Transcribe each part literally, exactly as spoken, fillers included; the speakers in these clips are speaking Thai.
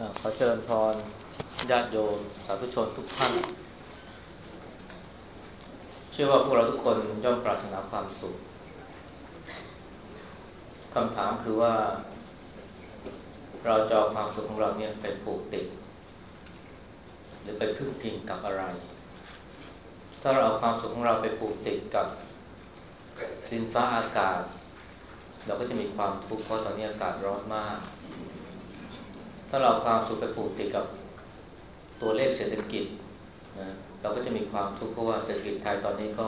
อ่าขอเจริญพรญาติโยมสาธุชนทุกท่านเชื่อว่าพวกเราทุกคนย่อมปรารถนาความสุขคำถามคือว่าเราจะเอาความสุขของเราเนี่ยไปผูกติดหรือไปพึ่งพิงกับอะไรถ้าเราเอาความสุขของเราไปผูกติดกับดินฟ้าอากาศเราก็จะมีความทุกข์เพราะตอนนี้อากาศร้อนมากถ้าเราเอาความสุขไปผูกติดกับตัวเลขเศรษฐกิจนะเราก็จะมีความทุกข์เพราะว่าเศรษฐกิจไทยตอนนี้ก็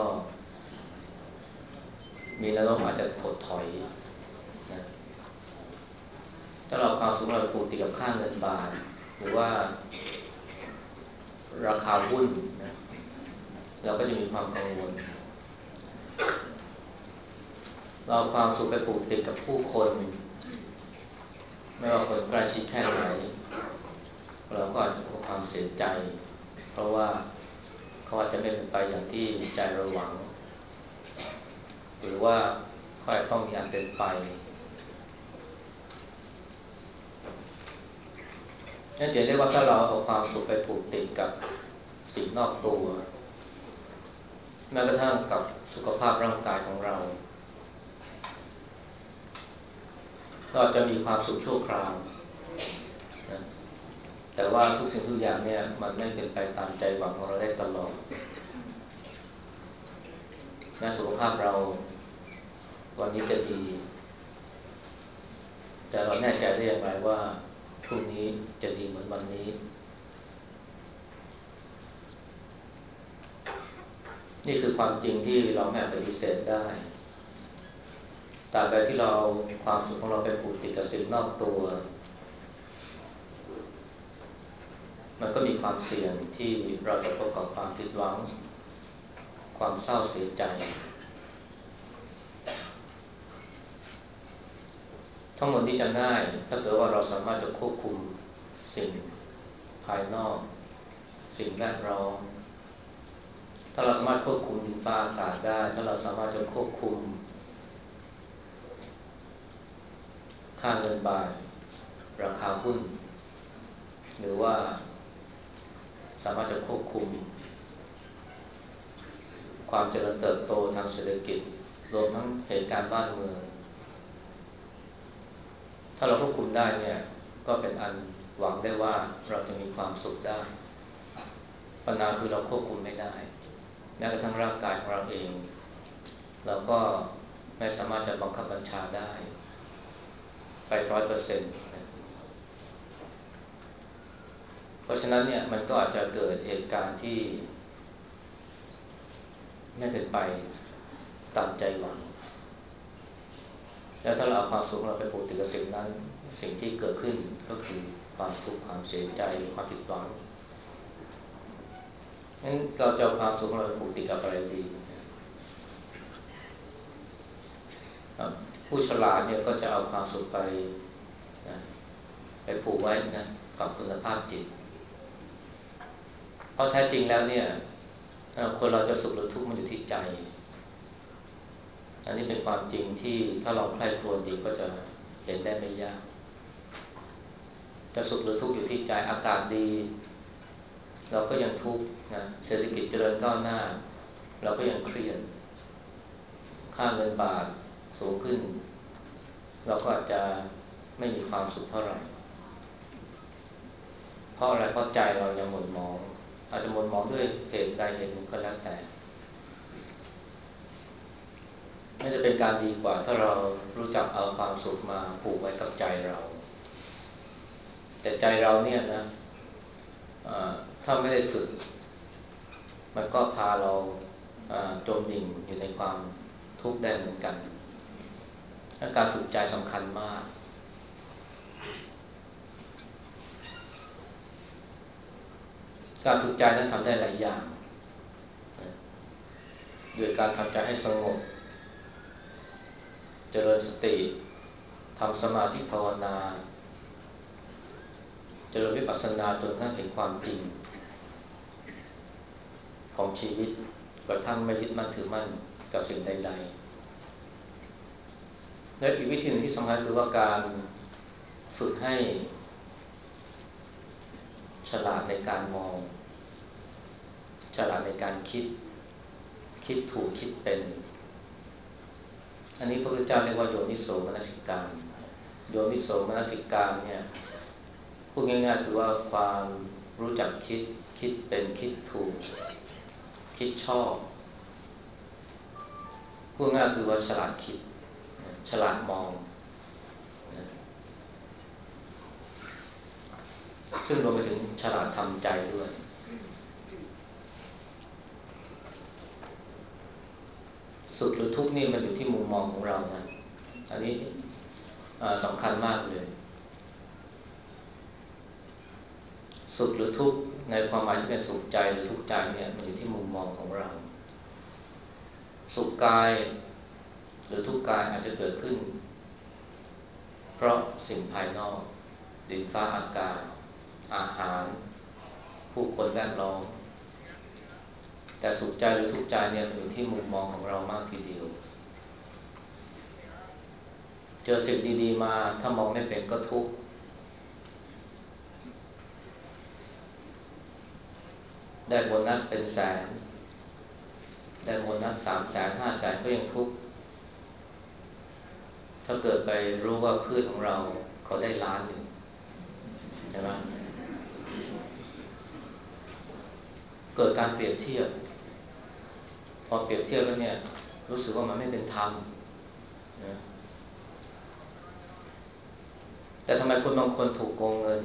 มีแนวโน้มอาจจะถดถอยนะถ้าเราความสุขเราไปผูกติดกับค่าเงินบาทหรือว่าราคาหุ้นนะเราก็จะมีความกังวลเราความสุขไปผูกติดกับผู้คนไม่ว่าคนใกล้ชิดแค่ไหนเราก็อาจจะพบความเสียใจเพราะว่าเขาอาจจะไม่เป็นไปอย่างที่ใจเราหวังหรือว่าเขาอาจต้องมีอันเป็นไปนั่นจะเรียกว่าถ้าเราเอาความสุขไปผูกติดกับสิ่งนอกตัวแม้กระทั่งกับสุขภาพร่างกายของเราเราจะมีความสุขชั่วคราวนะแต่ว่าทุกสิ่งทุกอย่างเนี่ยมันไม่เป็นไปตามใจหวังของเราได้ตลอดแม้สุขภาพเราวันนี้จะดีแต่เราแน่ใจได้อย่างไรว่าพรุ่งนี้จะดีเหมือนวันนี้นี่คือความจริงที่เราไม่อาจปฏิเสธได้ตราบใดที่เราความสุขของเราไปผูกติดกับสิ่งนอกตัวมันก็มีความเสี่ยงที่เราจะพบกับความผิดหวังความเศร้าเสียใจทั้งหมดนี้จะง่ายถ้าเกิดว่าเราสามารถจะควบคุมสิ่งภายนอกสิ่งแวดล้อมถ้าเราสามารถควบคุมดินฟ้าอากาศได้ถ้าเราสามารถจะควบคุมค่าเงินบาทราคาหุ้นหรือว่าสามารถจะควบคุมความเจริญเติบโตทางเศรษฐกิจรวมทั้งเหตุการณ์บ้านเมืองถ้าเราควบคุมได้เนี่ยก็เป็นอันหวังได้ว่าเราจะมีความสุขได้ปัญหาคือเราควบคุมไม่ได้แม้กระทั่งร่างกายของเราเองเราก็ไม่สามารถจะบังคับบัญชาได้ไปร้อยเปอร์เซ็นต์เพราะฉะนั้นเนี่ยมันก็อาจจะเกิดเหตุการณ์ที่ไม่เป็นไปตามใจหวังแล้วถ้าเราเอาความสุขเราไปผูกติดกับสิ่งนั้นสิ่งที่เกิดขึ้นก็คือความทุกข์ความเสียใจความผิดหวังงั้นเราจะเอาความสุขเราไปผูกติดกับอะไรดีผู้ฉลาดเนี่ยก็จะเอาความสุขไปนะไปผูกไว้นะกับคุณภาพจิตเพราะแท้จริงแล้วเนี่ยคนเราจะสุขหรือทุกข์มันอยู่ที่ใจอันนี้เป็นความจริงที่ถ้าเราใคร่ครวญดีก็จะเห็นได้ไม่ยากจะสุขหรือทุกข์อยู่ที่ใจอากาศดีเราก็ยังทุกข์นะเศรษฐกิจเจริญก้าวหน้าเราก็ยังเครียดค่าเงินบาทสูงขึ้นเราก็อาจจะไม่มีความสุขเท่าไหร่เพราะอะไรเพราะใจเรายังหม่นหมองอาจจะหม่นหมองด้วยเหตุใดเหตุหนึ่งก็แล้วแต่น่าจะเป็นการดีกว่าถ้าเรารู้จักเอาความสุขมาผูกไว้กับใจเราแต่ใจเราเนี่ยนะถ้าไม่ได้ฝึกมันก็พาเราจมดิ่งอยู่ในความทุกข์ได้เหมือนกันการฝึกใจสำคัญมากการฝึกใจนั้นทำได้หลายอย่างโดยการทำใจให้สงบเจริญสติทำสมาธิภาวนาเจริญวิปัสสนาจนกระทั่งเห็นความจริงของชีวิตกระทั่งไม่ยึดมั่นถือมั่นกับสิ่งใดๆและอีกวิธีหนึ่งที่สำคัญคือว่าการฝึกให้ลาดในการมองฉลาดในการคิดคิดถูกคิดเป็นอันนี้พระพุทธเจ้าเรียกว่าโยนิโสมนสิการโยนิโสมนสิการเนี่ยพูดง่ายๆคือว่าความรู้จักคิดคิดเป็นคิดถูกคิดชอบพูดง่ายคือว่าฉลาดคิดฉลาดมองซึ่งรวมไปถึงฉลาดทำใจด้วยสุขหรือทุกข์นี่มันอยู่ที่มุมมองของเรานะอันนี้สำคัญมากเลยสุขหรือทุกข์ในความหมายที่เป็นสุขใจหรือทุกข์ใจเนี่ยมันอยู่ที่มุมมองของเราสุขกายหรือทุกข์กายอาจจะเกิดขึ้นเพราะสิ่งภายนอกดินฟ้าอากาศอาหารผู้คนแวดล้อมแต่สุขใจหรือทุกข์ใจเนี่ยมันอยู่ที่มุมมองของเรามากทีเดียวเจอสิ่งดีๆมาถ้ามองไม่เป็นก็ทุกข์ได้โบนัสเป็นแสนได้โบนัสสามแสนห้าแสนก็ยังทุกข์ถ้าเกิดไปรู้ว่าเพื่อนของเราเขาได้ล้านหนึ่งใช่ไหมเกิดการเปรียบเทียบพอเปรียบเทียบแล้วเนี่ยรู้สึกว่ามันไม่เป็นธรรมนะแต่ทำไมคนบางคนถูกโกงเงิน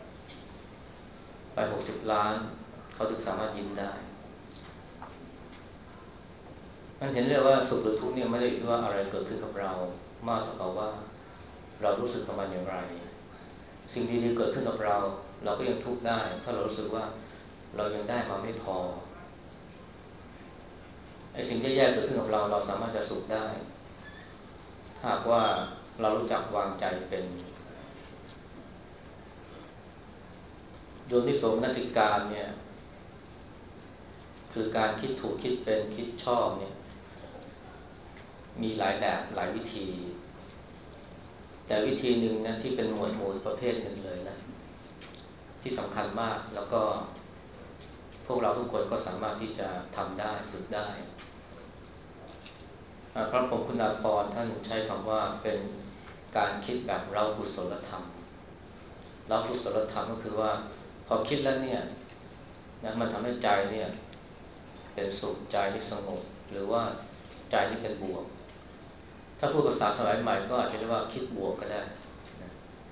ไปหกสิบล้านเขาถึงสามารถยิ้มได้มันเห็นเลยว่าสุขหรือทุกข์เนี่ยไม่ได้อยู่ที่ว่าอะไรเกิดขึ้นกับเรามากเท่ากับว่าเรารู้สึกกับมันอย่างไรสิ่งดีๆเกิดขึ้นกับเราเราก็ยังทุกข์ได้ถ้าเรารู้สึกว่าเรายังได้มาไม่พอไอ้สิ่งที่แย่เกิดขึ้นกับเราเราสามารถจะสุขได้ถ้าหากว่าเรารู้จักวางใจเป็นโยนิโสมนสิการเนี่ยคือการคิดถูกคิดเป็นคิดชอบเนี่ยมีหลายแบบหลายวิธีแต่วิธีหนึ่งนะที่เป็นหมวดหมู่ประเภทหนึ่งเลยนะที่สำคัญมากแล้วก็พวกเราทุกคนก็สามารถที่จะทำได้ฝึกได้พระพรหมคุณาภรณ์ท่านใช้คำว่าเป็นการคิดแบบเรากุศลธรรมเรากุศลธรรมก็คือว่าพอคิดแล้วเนี่ยนะมันทำให้ใจเนี่ยเป็นสุขใจที่สงบหรือว่าใจที่เป็นบวกถ้าพูดภาษาสมัยใหม่ก็อาจจะเรียกว่าคิดบวกก็ได้นะ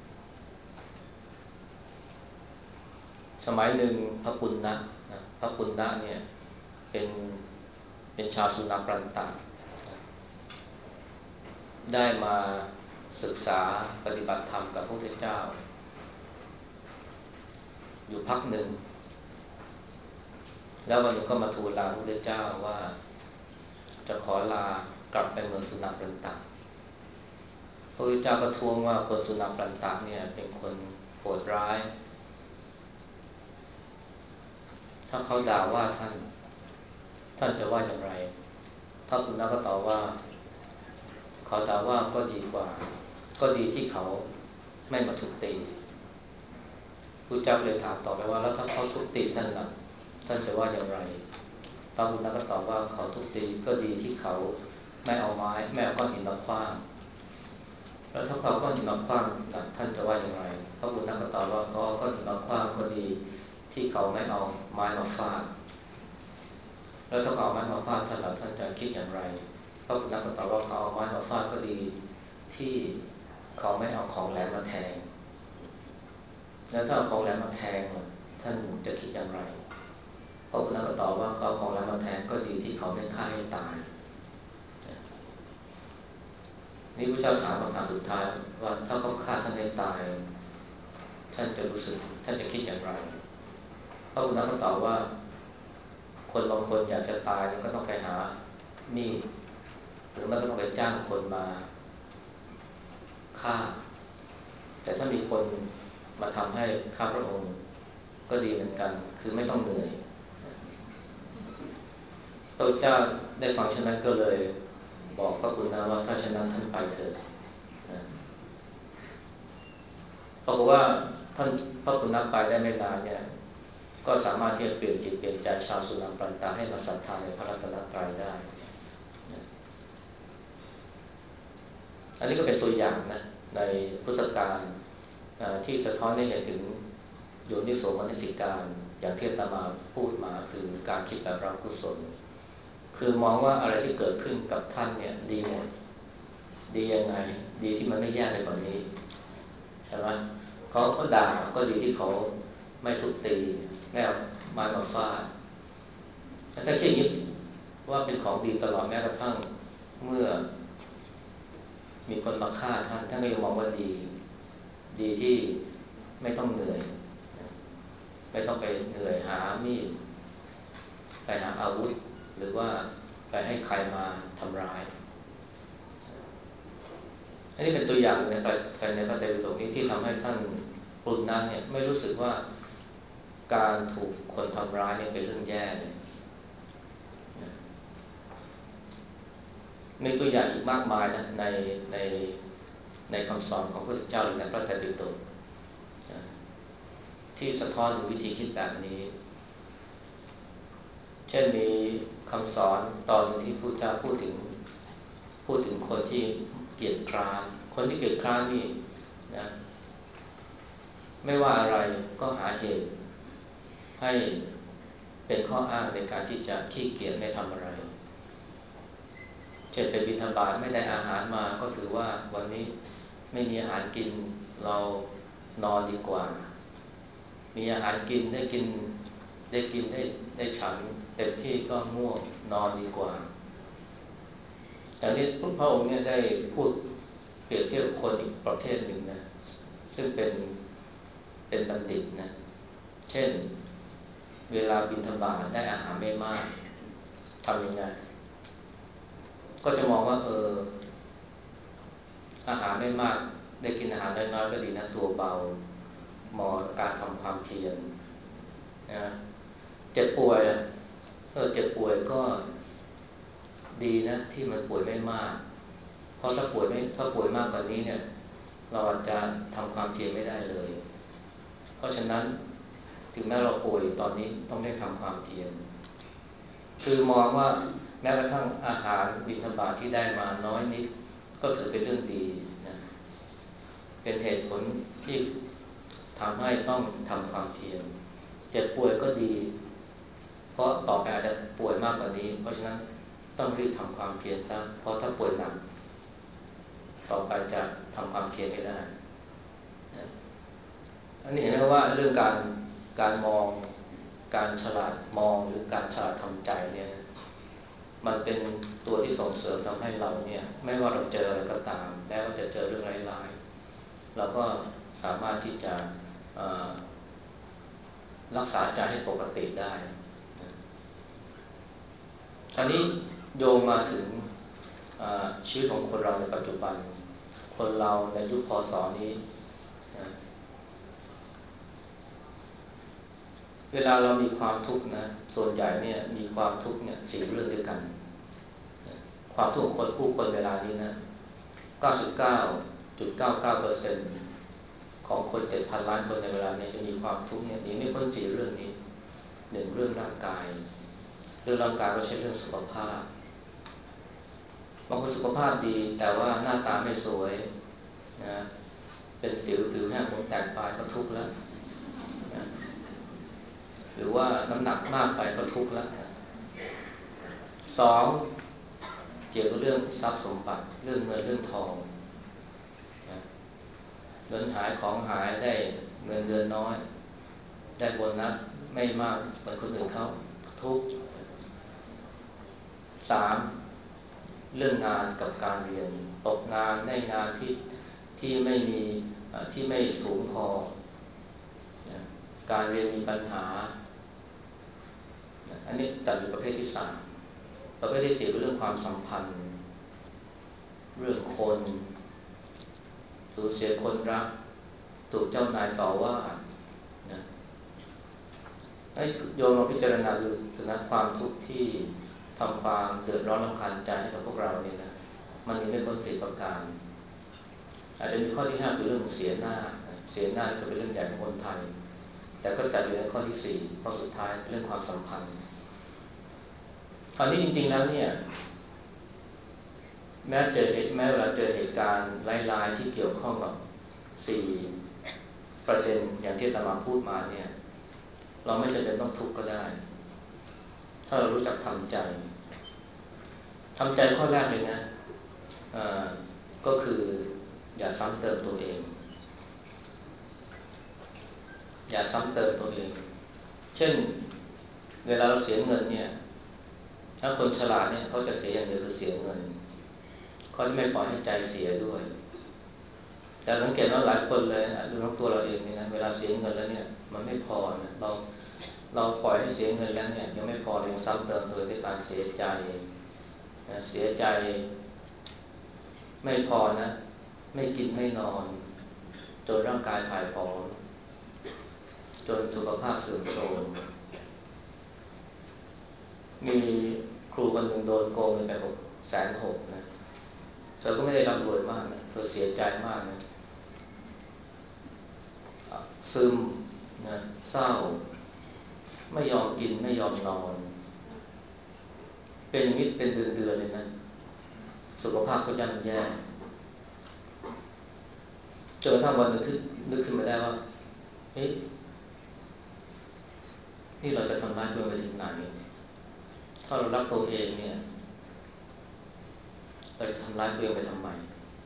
สมัยหนึ่งพระปุณณะนะพระปุณณะเนี่ยเป็นเป็นชาวสุนัขรันตะได้มาศึกษาปฏิบัติธรรมกับพระพุทธเจ้าอยู่พักหนึ่งแล้ววันหนึ่งก็มาทูลลาพระพุทธเจ้าว่าจะขอลากลับไปเมืองสุนัขรันตะพระพุทธเจ้าก็ท้วงว่าคนสุนัขรันตะเนี่ยเป็นคนโหดร้ายถ้าเขาด่าว่าท่านท่านจะว่าอย่างไรพระปุณณะก็ตอบว่าเขาด่าว่าก็ดีกว่าก็ดีที่เขาไม่มาทุบตีพระเจ้าเลยถามต่อไปว่าแล้วถ้าเขาทุบตีท่านล่ะท่านจะว่าอย่างไรพระปุณณะก็ตอบว่าเขาทุบตีก็ดีที่เขาไม่เอาไม้ไม่เอาก้อนหินมาขว้างแล้วถ้าเขาก้อนหินมาขว้างท่านจะว่าอย่างไรพระปุณณะก็ตอบว่าเขาก้อนหินมาขว้างก็ดีที่เขาไม่เอาไม้มาฟาดแล้วถ้าเอาไม้มาฟาดท่านล่ะท่านจะคิดอย่างไรพระพุทธเจ้าก็ตอบว่าเขาเอาไม้มาฟาดก็ดีที่เขาไม่เอาของแหลมมาแทงแล้วถ้าเอาของแหลมมาแทงท่านจะคิดอย่างไรพระพุทธเจ้าก็ตอบว่าเขาเอาของแหลมมาแทงก็ดีที่เขาไม่ฆ่าให้ตายนี่พระเจ้าถามคำถามสุดท้ายว่าถ้าเขาฆ่าท่านให้ตายท่านจะรู้สึกท่านจะคิดอย่างไรพระพุทธเจ้าก็ตอบว่าคนบางคนอยากจะตายแล้วก็ต้องไปหามีดหรือไม่ก็ต้องไปจ้างคนมาฆ่าแต่ถ้ามีคนมาทำให้ข้าพระองค์ก็ดีเหมือนกันคือไม่ต้องเหนื่อยพระเจ้าได้ฟังฉะนั้นก็เลยบอกพระปุณณะว่าถ้าฉะนั้นท่านไปเถิดปรากฏว่าท่านพระปุณณะไปได้ไม่นานเนี่ยก็สามารถที่จะเปลี่ยนจิตเปลี่ยนใจชาวสุนันปันตาให้มาศรัทธาในพระรัตนตรัยได้อันนี้ก็เป็นตัวอย่างนะในพุทธกาลที่สะท้อนให้เห็นถึงโยนิโสมนสิการอย่างที่อาตมาพูดมาคือการคิดแบบรับกุศลคือมองว่าอะไรที่เกิดขึ้นกับท่านเนี่ยดีหมดดียังไงดีที่มันไม่แย่ไปกว่านี้ใช่ไหมเขาก็ด่าก็ดีที่เขาไม่ทุบตีไม่เอาไม้มาฟาดถ้าคิดอย่างนี้ว่าเป็นของดีตลอดแม้กระทั่งเมื่อมีคนมาฆ่าท่านท่านก็ยังมองว่าดีดีที่ไม่ต้องเหนื่อยไม่ต้องไปเหนื่อยหามีดไปหาอาวุธหรือว่าไปให้ใครมาทำร้ายอันนี้เป็นตัวอย่างในภายในพระไตรปิฎกนี้ที่ทำให้ท่านปุณณะเนี่ยไม่รู้สึกว่าการถูกคนทำร้ายเนี่ยเป็นเรื่องแย่เลยมีตัวอย่างอีกมากมายนะในในในคำสอนของพระพุทธเจ้าหรือในพระไตรปิฎกที่สะท้อนถึงวิธีคิดแบบนี้เช่นมีคำสอนตอนที่พระพุทธเจ้าพูดถึงพูดถึงคนที่เกียจคร้านคนที่เกียจคร้านนี่นะไม่ว่าอะไรก็หาเหตุให้เป็นข้ออ้างในการที่จะขี้เกียจไม่ทำอะไรเช่นไปบิณฑบาตไม่ได้อาหารมาก็ถือว่าวันนี้ไม่มีอาหารกินเรานอนดีกว่ามีอาหารกินได้กินได้กินได้ได้ฉันเต็มที่ก็ง่วงนอนดีกว่าแต่นี้พระองค์เนี่ยได้พูดเปรียบเทียบคนอีกประเภทหนึ่งนะซึ่งเป็นเป็นบัณฑิตนะเช่นเวลาบิณฑบาตได้อาหารไม่มากทำยังไงก็จะมองว่าเอออาหารไม่มากได้กินอาหารน้อยๆก็ดีนะตัวเบาเหมาะกับการทำความเพียรนะเจ็บป่วยเออเจ็บป่วยก็ดีนะที่มันป่วยไม่มากเพราะถ้าป่วยไม่ถ้าป่วยมากกว่านี้เนี่ยเราอาจจะทำความเพียรไม่ได้เลยเพราะฉะนั้นถึงแม้เราป่วยตอนนี้ต้องได้ทำความเพียรคือมองว่าแม้กระทั่งอาหารบิณฑบาตที่ได้มาน้อยนิดก็ถือเป็นเรื่องดีนะเป็นเหตุผลที่ทำให้ต้องทำความเพียรเจ็บป่วยก็ดีเพราะต่อไปอาจจะป่วยมากกว่านี้เพราะฉะนั้นต้องรีบทำความเพียรซะเพราะถ้าป่วยหนักต่อไปจะทำความเพียรไม่ได้อันนี้เห็นไหมว่าเรื่องการการมองการฉลาดมองหรือการฉลาดทำใจเนี่ยมันเป็นตัวที่ส่งเสริมทำให้เราเนี่ยไม่ว่าเราเจออะไรก็ตามแม้ว่าจะเจอเรื่องร้ายๆเราก็สามารถที่จะรักษาใจให้ปกติได้อันนี้โยงมาถึงชีวิตของคนเราในปัจจุบันคนเราในยุคพ.ศ.นี้นะเวลาเรามีความทุกข์นะส่วนใหญ่เนี่ยมีความทุกข์เนี่ยสี่เรื่องด้วยกันความทุกข์ของคนผู้คนเวลานี้นะ เก้าสิบเก้าจุดเก้าเก้าเปอร์เซ็นต์ ของคน เจ็ดพัน ล้านคนในเวลานี้จะมีความทุกข์เนี่ยหนีไม่พ้นสี่เรื่องนี้หนึ่งเรื่องร่างกายเรื่องร่างกายก็ใช่เรื่องสุขภาพบางคนสุขภาพดีแต่ว่าหน้าตาไม่สวยนะเป็นสิวผิวแห้งผมแตกปลายก็ทุกข์แล้วนะหรือว่าน้ำหนักมากไปก็ทุกข์แล้วสองเกี่ยวกับเรื่องทรัพย์สมบัติเรื่องเงินเรื่องทองนะเงินหายของหายได้เงินเดือนน้อยได้โบนัสไม่มากเหมือนคนอื่นเขาทุกข์สามเรื่องงานกับการเรียนตกงานได้งานที่ที่ไม่มีที่ไม่สูงพอการเรียนมีปัญหาอันนี้จัดอยู่ประเภทที่สามประเภทที่สี่เป็นเรื่องความสัมพันธ์เรื่องคนสูญเสียคนรักถูกเจ้านายต่อว่านะให้โยมมาพิจารณาดูถึงความทุกข์ที่ทำความเดือดร้อนรำคาญใจให้กับพวกเราเนี่ยนะมันมีไม่พ้นสี่ประการอาจจะมีข้อที่ห้าคือเรื่องเสียหน้าเสียหน้าก็เป็นเรื่องใหญ่ของคนไทยแต่ก็จัดอยู่ในข้อที่สี่ข้อสุดท้ายเรื่องความสัมพันธ์คราวนี้จริงๆแล้วเนี่ยแม้เจอเหตุแม้เวลาเจอเหตุการณ์ร้ายๆที่เกี่ยวข้องกับสี่ประเด็นอย่างที่อาตมาพูดมาเนี่ยเราไม่จำเป็นต้องทุกข์ก็ได้ถ้าเรารู้จักทำใจทำใจข้อแรกเลยนะก็คืออย่าซ้ำเติมตัวเองอย่าซ้ำเติมตัวเองเช่นเวลาเราเสียเงินเนี่ยถ้าคนฉลาดเนี่ยเขาจะเสียอย่างเดียวคือเสียเงินเขาจะไม่ปล่อยให้ใจเสียด้วยแต่สังเกตว่าหลายคนเลยนะดูทั้งตัวเราเองเนี่ยนะเวลาเสียเงินแล้วเนี่ยมันไม่พอนะเราเราปล่อยให้เสียเงินแล้วเนี่ยยังไม่พอเลยยังซ้ำเติมตัวด้วยการเสียใจนะเสียใจไม่พอนะไม่กินไม่นอนจนร่างกายผายผอมจนสุขภาพเสื่อมโทรมมีครูคนหนึ่งโดนโกงเงินไปหกแสนหกนะเธอก็ไม่ได้ร่ำรวยมากนะเธอเสียใจมากนะซึมนะเศร้าไม่ยอมกินไม่ยอมนอนเป็นอย่างนี้เป็นเดือนๆเลยนะสุขภาพก็ย่ำแย่จนกระทั่งวันหนึ่งที่นึกขึ้นมาได้ว่าเฮ้ยนี่เราจะทำร้ายตัวเองไปถึงไหนถ้าเรารักตัวเองเนี่ยเราจะทำร้ายตัวเองไปทำไม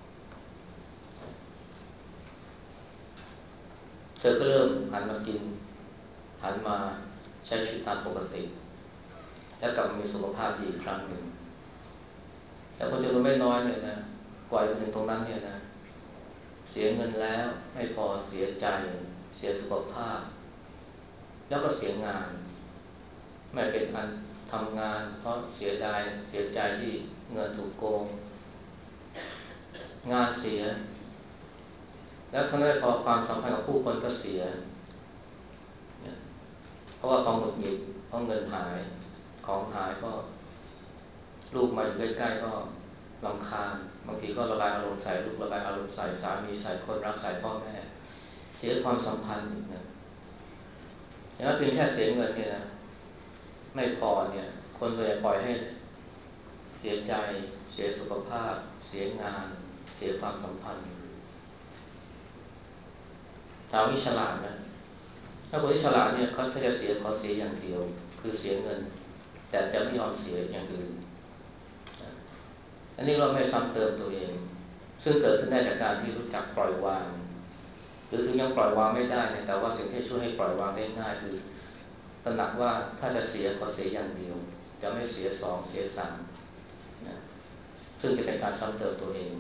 เธอก็เริ่มหันมากินหันมาใช้ชีวิตตามปกติแล้วกลับมามีสุขภาพดีอีกครั้งหนึ่งแต่คนจำนวนไม่น้อยเนี่ยนะกว่าจะถึงตรงนั้นเนี่ยนะเสียเงินแล้วไม่พอเสียใจเสียสุขภาพแล้วก็เสียงานไม่เป็นอันทำงานเพราะเสียดายเสียใจที่เงินถูกโกงงานเสียแล้วทั้งนั้นพอความสัมพันธ์กับผู้คนก็เสียเพราะว่าความหงุดหงิดเพราะเงินหายของหายก็ลูกมาอยู่ใกล้ๆก็รำคาญบางทีก็ระบายอารมณ์ใส่ลูกระบายอารมณ์ใส่สามีใส่คนรักใส่พ่อแม่เสียความสัมพันธ์อีกนะแล้วเพียงแค่เสียเงินเนี่ยนะไม่พอเนี่ยคนส่วนใหญ่ปล่อยให้เสียใจเสียสุขภาพเสียงานเสียความสัมพันธ์ถามว่าฉลาดไหมถ้าคนที่ฉลาดเนี่ยเขาถ้าจะเสียเขาเสียอย่างเดียวคือเสียเงินแต่จะไม่ยอมเสียอย่างอื่นอันนี้เราไม่ซ้ำเติมตัวเองซึ่งเกิดขึ้นได้จากการที่รู้จักปล่อยวางหรือถึงยังปล่อยวางไม่ได้เนี่ยแต่ว่าสิ่งที่ช่วยให้ปล่อยวางได้ง่ายคือตระหนักว่าถ้าจะเสียก็เสียอย่างเดียวจะไม่เสียสองเสียสามนะซึ่งจะเป็นการซ้ำเติมตัวเอง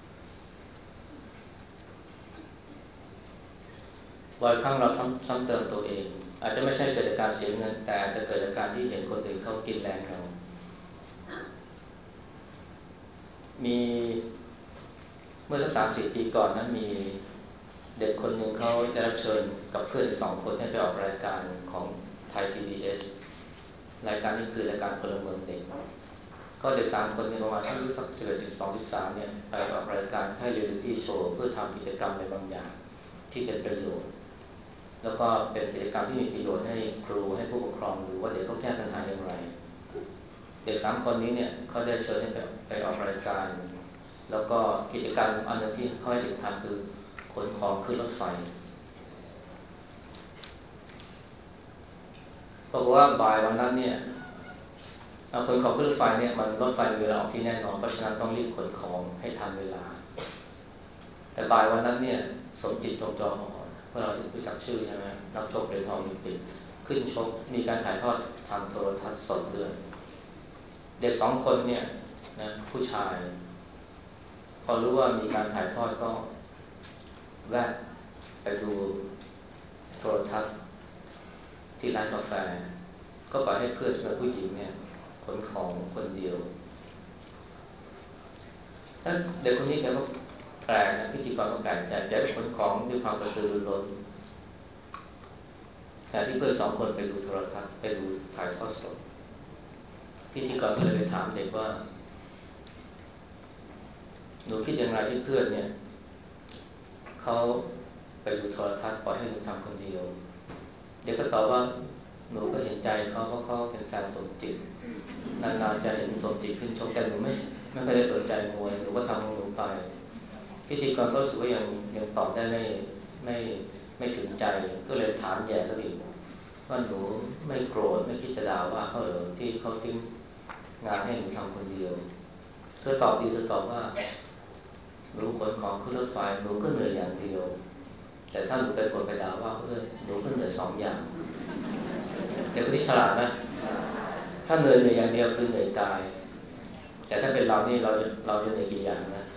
บ่อยครั้งเราซ้ำซ้ำเติมตัวเองอาจจะไม่ใช่เกิดจากการเสียเงินแต่อาจจะเกิดจากการที่เห็นคนอื่นเขากินแรงเรามีเมื่อสักสามสี่ปีก่อนนั้นมีเด็กคนหนึ่งเขาได้รับเชิญกับเพื่อนอีกสองคนให้ไปออกรายการของไทย พี บี เอส รายการนี้คือรายการพลเมืองเด็กก็เด็กสามคนเนี่ยประมาณอายุสักสิบเอ็ดสิบสองสิบสามเนี่ยไปออกรายการให้เรียลลิตี้โชว์เพื่อทำกิจกรรมในบางอย่างที่เป็นประโยชน์แล้วก็เป็นกิจกรรมที่มีประโยชน์ให้ครูให้ผู้ปกครองดูว่าเด็กเขาแก้ปัญหาอย่างไรเด็กสามคนนี้เนี่ยเขาได้เชิญให้ไปออกรายการแล้วก็กิจกรรมอันนึงที่เขาให้เด็กทำคือขนของขึ้นรถไฟบอกว่าบ่ายวันนั้นเนี่ยขนของขึ้นรถไฟเนี่ยมันรถไฟมีเวลาออกที่แน่นอนเพราะฉะนั้นต้องรีบขนของให้ทันเวลาแต่บ่ายวันนั้นเนี่ยสมจิตจงจอหอพวกเรารู้จักชื่อใช่ไหมนักชกเหรียญทองโอลิมปิกขึ้นชกมีการถ่ายทอดทางโทรทัศน์สดด้วยเด็กสองคนเนี่ยนะผู้ชายพอรู้ว่ามีการถ่ายทอดก็แวะไปดูโทรทัศน์ที่ร้านกาแฟก็ปล่อยให้เพื่อนที่เป็นผู้หญิงเนี่ยขนของคนเดียวถ้าเด็กคนนี้แกก็แปลกนะพิธีกรก็แปลกใจแกก็ขนของด้วยความกระตือรือร้นแต่ที่เพื่อนสองคนไปดูโทรทัศน์ไปดูถ่ายทอดสดพิธีกรก็เลยไปถามเด็กว่าหนูคิดอย่างไรที่เพื่อนเนี่ยเขาไปดูโทรทัศน์ปล่อยให้หนูทำคนเดียวเดี๋ยวก็ตอบว่าหนูก็เห็นใจเขาเพราะเขาเป็นแฟนสมจิตนานๆจะเห็นสมจิตขึ้นชกแต่หนูไม่ไม่เคยได้สนใจมวยหนูก็ทำของหนูไปพิธีกรก็รู้สึกว่ายังยังตอบได้ไม่ไม่ไม่ถึงใจก็เลยถามแย่ก็อีกว่าหนูไม่โกรธไม่คิดจะด่าว่าเขาเหรอที่เขาทิ้งงานให้หนูทำคนเดียวเธอตอบดีเธอตอบว่าหนูขนของขึ้นรถไฟหนูก็เหนื่อยอย่างเดียวแต่ถ้าหนูไปกดไปด่าว่าเขาเลยหนูก็เหนื่อยสองอย่างเด็กคนนี้ฉลาดนะถ้าเหนื่อยเหนื่อยอย่างเดียวคือเหนื่อยกายแต่ถ้าเป็นเรานี่เราเราจะเหนื่อยกี่อย่างนะ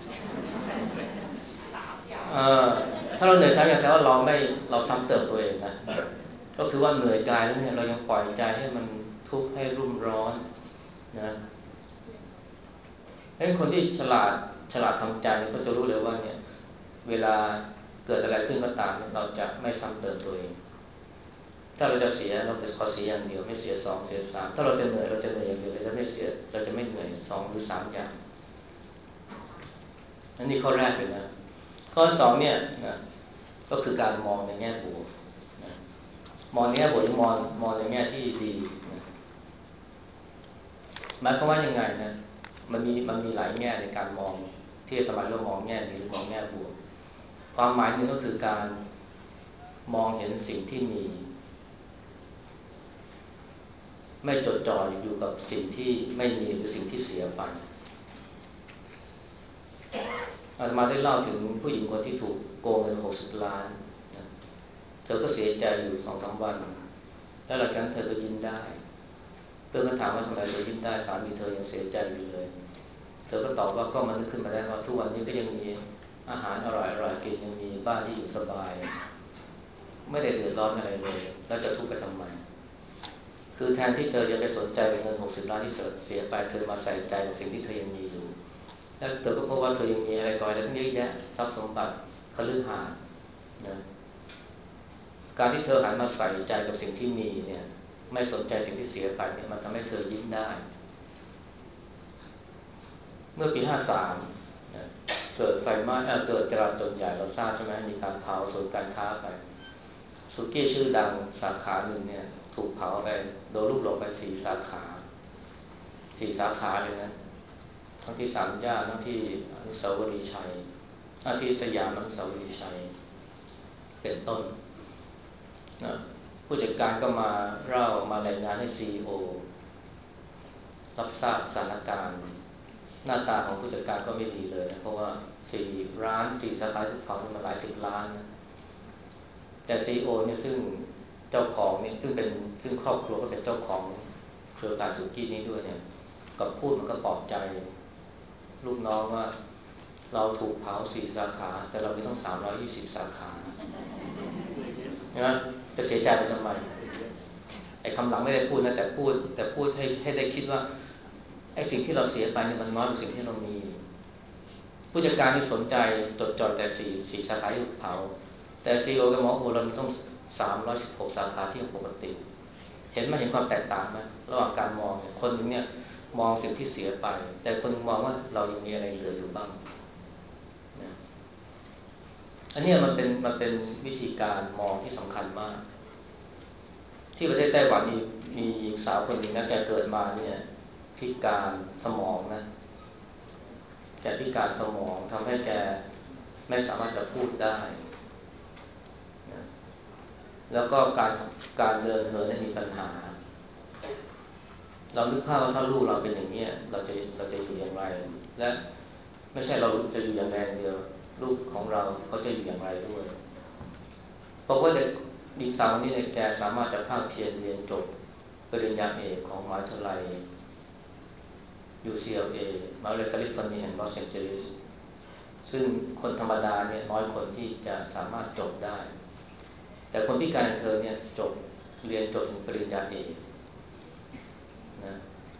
เออถ้าเราเหนื่อยสามอย่างแสดงว่าเราไม่เราซ้ำเติมตัวเองนะก็คือว่าเหนื่อยกายแล้วเนี่ยเรายังปล่อยใจให้มันทุกข์ให้รุ่มร้อนนะเพราะคนที่ฉลาดฉลาดทางใจก็จะรู้เลยว่าเนี่ยเวลาเกิดอะไรขึ้นก็ตามเราจะไม่ซ้ำเติมตัวเองถ้าเราจะเสียเราจะขอเสียอย่างเดียวไม่เสียสองเสียสามถ้าเราจะเหนื่อยเราจะเหนื่อยอย่างเดียวเราจะไม่เสียเราจะไม่เหนื่อยสองหรือสามอย่างอันนี้ข้อแรกเลยนะข้อสองเนี่ยนะก็คือการมองในแง่บวกนะมองในแง่บวกหรือมองมองในแง่ที่ดีนะหมายความว่ายังไงนะมันมีมันมีหลายแง่ในการมองที่อาตมาเรียกว่ามองแง่ดีหรือมองแง่บวกความหมายหนึ่งก็คือการมองเห็นสิ่งที่มีไม่จดจ่ออยู่กับสิ่งที่ไม่มีหรือสิ่งที่เสียไปอาตมาได้เล่าถึงผู้หญิงคนที่ถูกโกงเงินหกสิบล้านนะเธอก็เสียใจอยู่สองสามวันแล้วหลังจากนั้นเธอก็ยิ้มได้เพื่อนก็ถามว่าทำไมเธอยิ้มได้สามีเธอยังเสียใจอยู่เลยเธอก็ตอบว่าก็มันนึกขึ้นมาได้ว่าทุกวันนี้ก็ยังมีอาหารอร่อยๆกินยังมีบ้านที่อยู่สบายไม่ได้เดือดร้อนอะไรเลยแล้วจะทุกข์ไปทำไมคือแทนที่เธอจะไปสนใจกับเงินหกสิบล้านที่เธอเสียไปเธอมาใส่ใจกับสิ่งที่เธอยังมีอยู่แล้วเธอก็พบว่าเธอยังมีอะไรก่อนแล้วทั้งเยอะแยะทรัพย์สมบัติคฤหาสน์นะการที่เธอหันมาใส่ใจกับสิ่งที่มีเนี่ยไม่สนใจสิ่งที่เสียไปเนี่ยมันทำให้เธอยิ้มได้เมื่อปีห้าสามนะเกิดไฟไหม้เกิดจราจรใหญ่เราทราบใช่ไหมมีการเผาศูนย์การค้าไปสุกี้ชื่อดังสาขาหนึ่งเนี่ยถูกเผาไปโดนลูกหลงไปสี่สาขาสี่สาขาเลยนะทั้งที่สามย่านทั้งที่อนุสาวรีย์ชัยทั้งที่สยามอนุสาวรีย์ชัยเป็นต้นนะผู้จัดการก็มาเล่ามารายงานให้ ซี อี โอ รับทราบสถานการณ์หน้าตาของผู้จัดการก็ไม่ดีเลยนะเพราะว่าสี่ร้านสี่สาขาถูกเผามาหลายสิบล้านนะแต่ ซี อี โอ เนี่ยซึ่งเจ้าของเนี่ยซึ่งเป็นซึ่งครอบครัวก็เป็นเจ้าของเครือข่ายสุกี้นี้ด้วยเนี่ยกับพูดมันก็ปลอบใจลูกน้องว่าเราถูกเผาสี่สาขาแต่เรามีต้องสามร้อยยี่สิบสาขานะจะเสียใจไปทำไมไอ้คำหลังไม่ได้พูดนะแต่พูดแต่พูดให้ให้ได้คิดว่าไอ้สิ่งที่เราเสียไปเนี่ยมันน้อยกว่าสิ่งที่เรามีผู้จัดการที่สนใจจดจ่อแต่สี่สี่สาขาที่ถูกเผาแต่ ซี อี โอ ก็มองโอ้เรามีต้องสามร้อยสิบหกสาขาที่ปกติเห็นไหมเห็นความแตกต่างไหมระหว่างการมองคนนึงเนี่ยมองสิ่งที่เสียไปแต่คนมองว่าเรายังมีอะไรเหลืออยู่บ้างนะอันนี้มันเป็นมันเป็นวิธีการมองที่สำคัญมากที่ประเทศไต้หวันมีมีหญิงสาวคนหนึ่งนะแกเกิดมาเนี่ยพิการสมองนะแกพิการสมองทำให้แกไม่สามารถจะพูดได้นะแล้วก็การการเดินเหินมีปัญหาเรานึกภาพว่าถ้าลูกเราเป็นอย่างนี้เราจะเราจะอยู่อย่างไรและไม่ใช่เราจะอยู่อย่างไรเดียวลูกของเราเขาจะอยู่อย่างไรด้วยเพราะว่าเด็กหญิงสาวคนนี้เนี่ยแกสามารถจะภาคเพียรเรียนจบปริญญาเอกของมหาวิทยาลัย ยู ซี แอล เอ มหาวิทยาลัยแคลิฟอร์เนียแห่งลอสแองเจลิสซึ่งคนธรรมดาเนี่ยน้อยคนที่จะสามารถจบได้แต่คนพิการอย่างเธอเนี่ยจบเรียนจบถึงปริญญาเอกนะ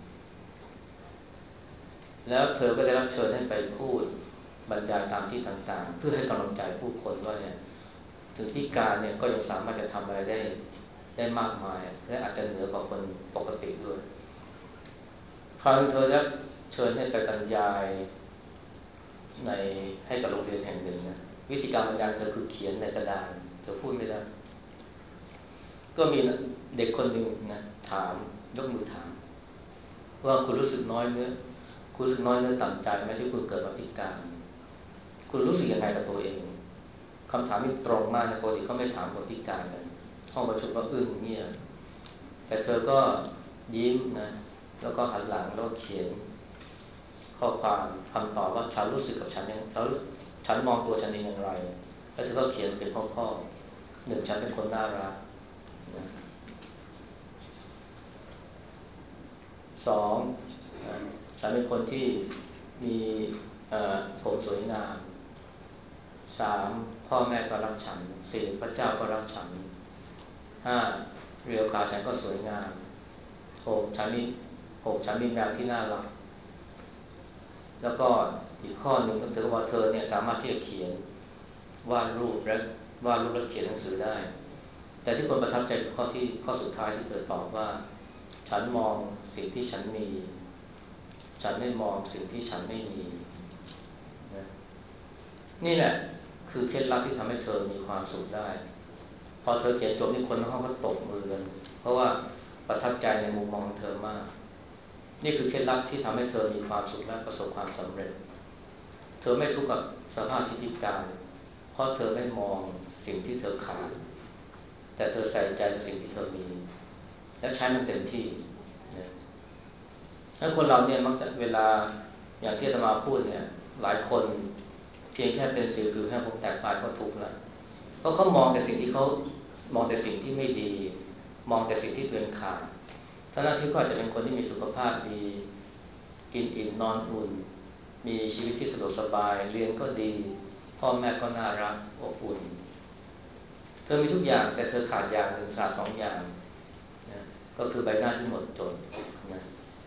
แล้วเธอก็ได้รับเชิญให้ไปพูดบรรยายตามที่ต่างๆเพื่อให้กำลังใจผู้คนว่าเนี่ยถึงพิการเนี่ยก็ยังสามารถจะทำอะไรได้ได้มากมายและอาจจะเหนือกว่าคนปกติด้วยคราวนึงเธอได้เชิญให้ไปบรรยายในให้กับโรงเรียนแห่งหนึ่งนะวิธีการบรรยายเธอคือเขียนในกระดานเธอพูดไม่ได้ก็มีเด็กคนหนึ่งนะถามยกมือถามว่าคุณรู้สึกน้อยเนื้อคุณรู้สึกน้อยเนื้อต่ำใจไหมที่คุณเกิดมาพิการคุณรู้สึกยังไงกับตัวเองคำถามนี้ตรงมากนะปกติเขาไม่ถามคนพิการกันห้องประชุมก็อึ้งเงียบแต่เธอก็ยิ้มนะแล้วก็หันหลังแล้วก็เขียนข้อความคำตอบว่าฉันรู้สึกกับฉันยังฉันฉันมองตัวฉันเองอย่างไรแล้วเธอก็เขียนเป็นข้อๆหนึ่งฉันเป็นคนน่ารักนะสองฉันเป็นคนที่มีผมสวยงามสามพ่อแม่ก็รักฉันสี่พระเจ้าก็รักฉันห้าเรียวกาฉันก็สวยงามหกฉันมีหกฉันมีแมวที่น่ารักแล้วก็อีกข้อหนึ่งก็คือว่าเธอเนี่ยสามารถที่จะเขียนวาดรูปและวาดรูปและเขียนหนังสือได้แต่ที่คนประทับใจคือข้อที่ข้อสุดท้ายที่เธอตอบว่าฉันมองสิ่งที่ฉันมีฉันไม่มองสิ่งที่ฉันไม่มีนะนี่แหละคือเคล็ดลับที่ทำให้เธอมีความสุขได้พอเธอเขียนจบนี่คนทั้งห้องก็ตบมือกันเพราะว่าประทับใจในมุมมองของเธอมากนี่คือเคล็ดลับที่ทำให้เธอมีความสุขและประสบความสำเร็จเธอไม่ทุกข์กับสภาพที่พิการเพราะเธอไม่มองสิ่งที่เธอขาดแต่เธอใส่ใจกับสิ่งที่เธอมีและใช้มันเต็มที่นะถ้าคนเราเนี่ยมักจะเวลาอย่างที่อาตมาพูดเนี่ยหลายคนเพียงแค่เป็นสิวผิวแห้งผมแตกปลายก็ทุกข์แล้วเพราะเขามองแต่สิ่งที่เขามองแต่สิ่งที่ไม่ดีมองแต่สิ่งที่เกินขาดทั้งที่เขาอาจจะเป็นคนที่มีสุขภาพดีกินอิ่มนอนอุ่นมีชีวิตที่สะดวกสบายเรียนก็ดีพ่อแม่ก็น่ารักอบอุ่นเธอมีทุกอย่างแต่เธอขาดอย่างหนึ่งขาดสองอย่างนะก็คือใบหน้าที่หมดจดนะ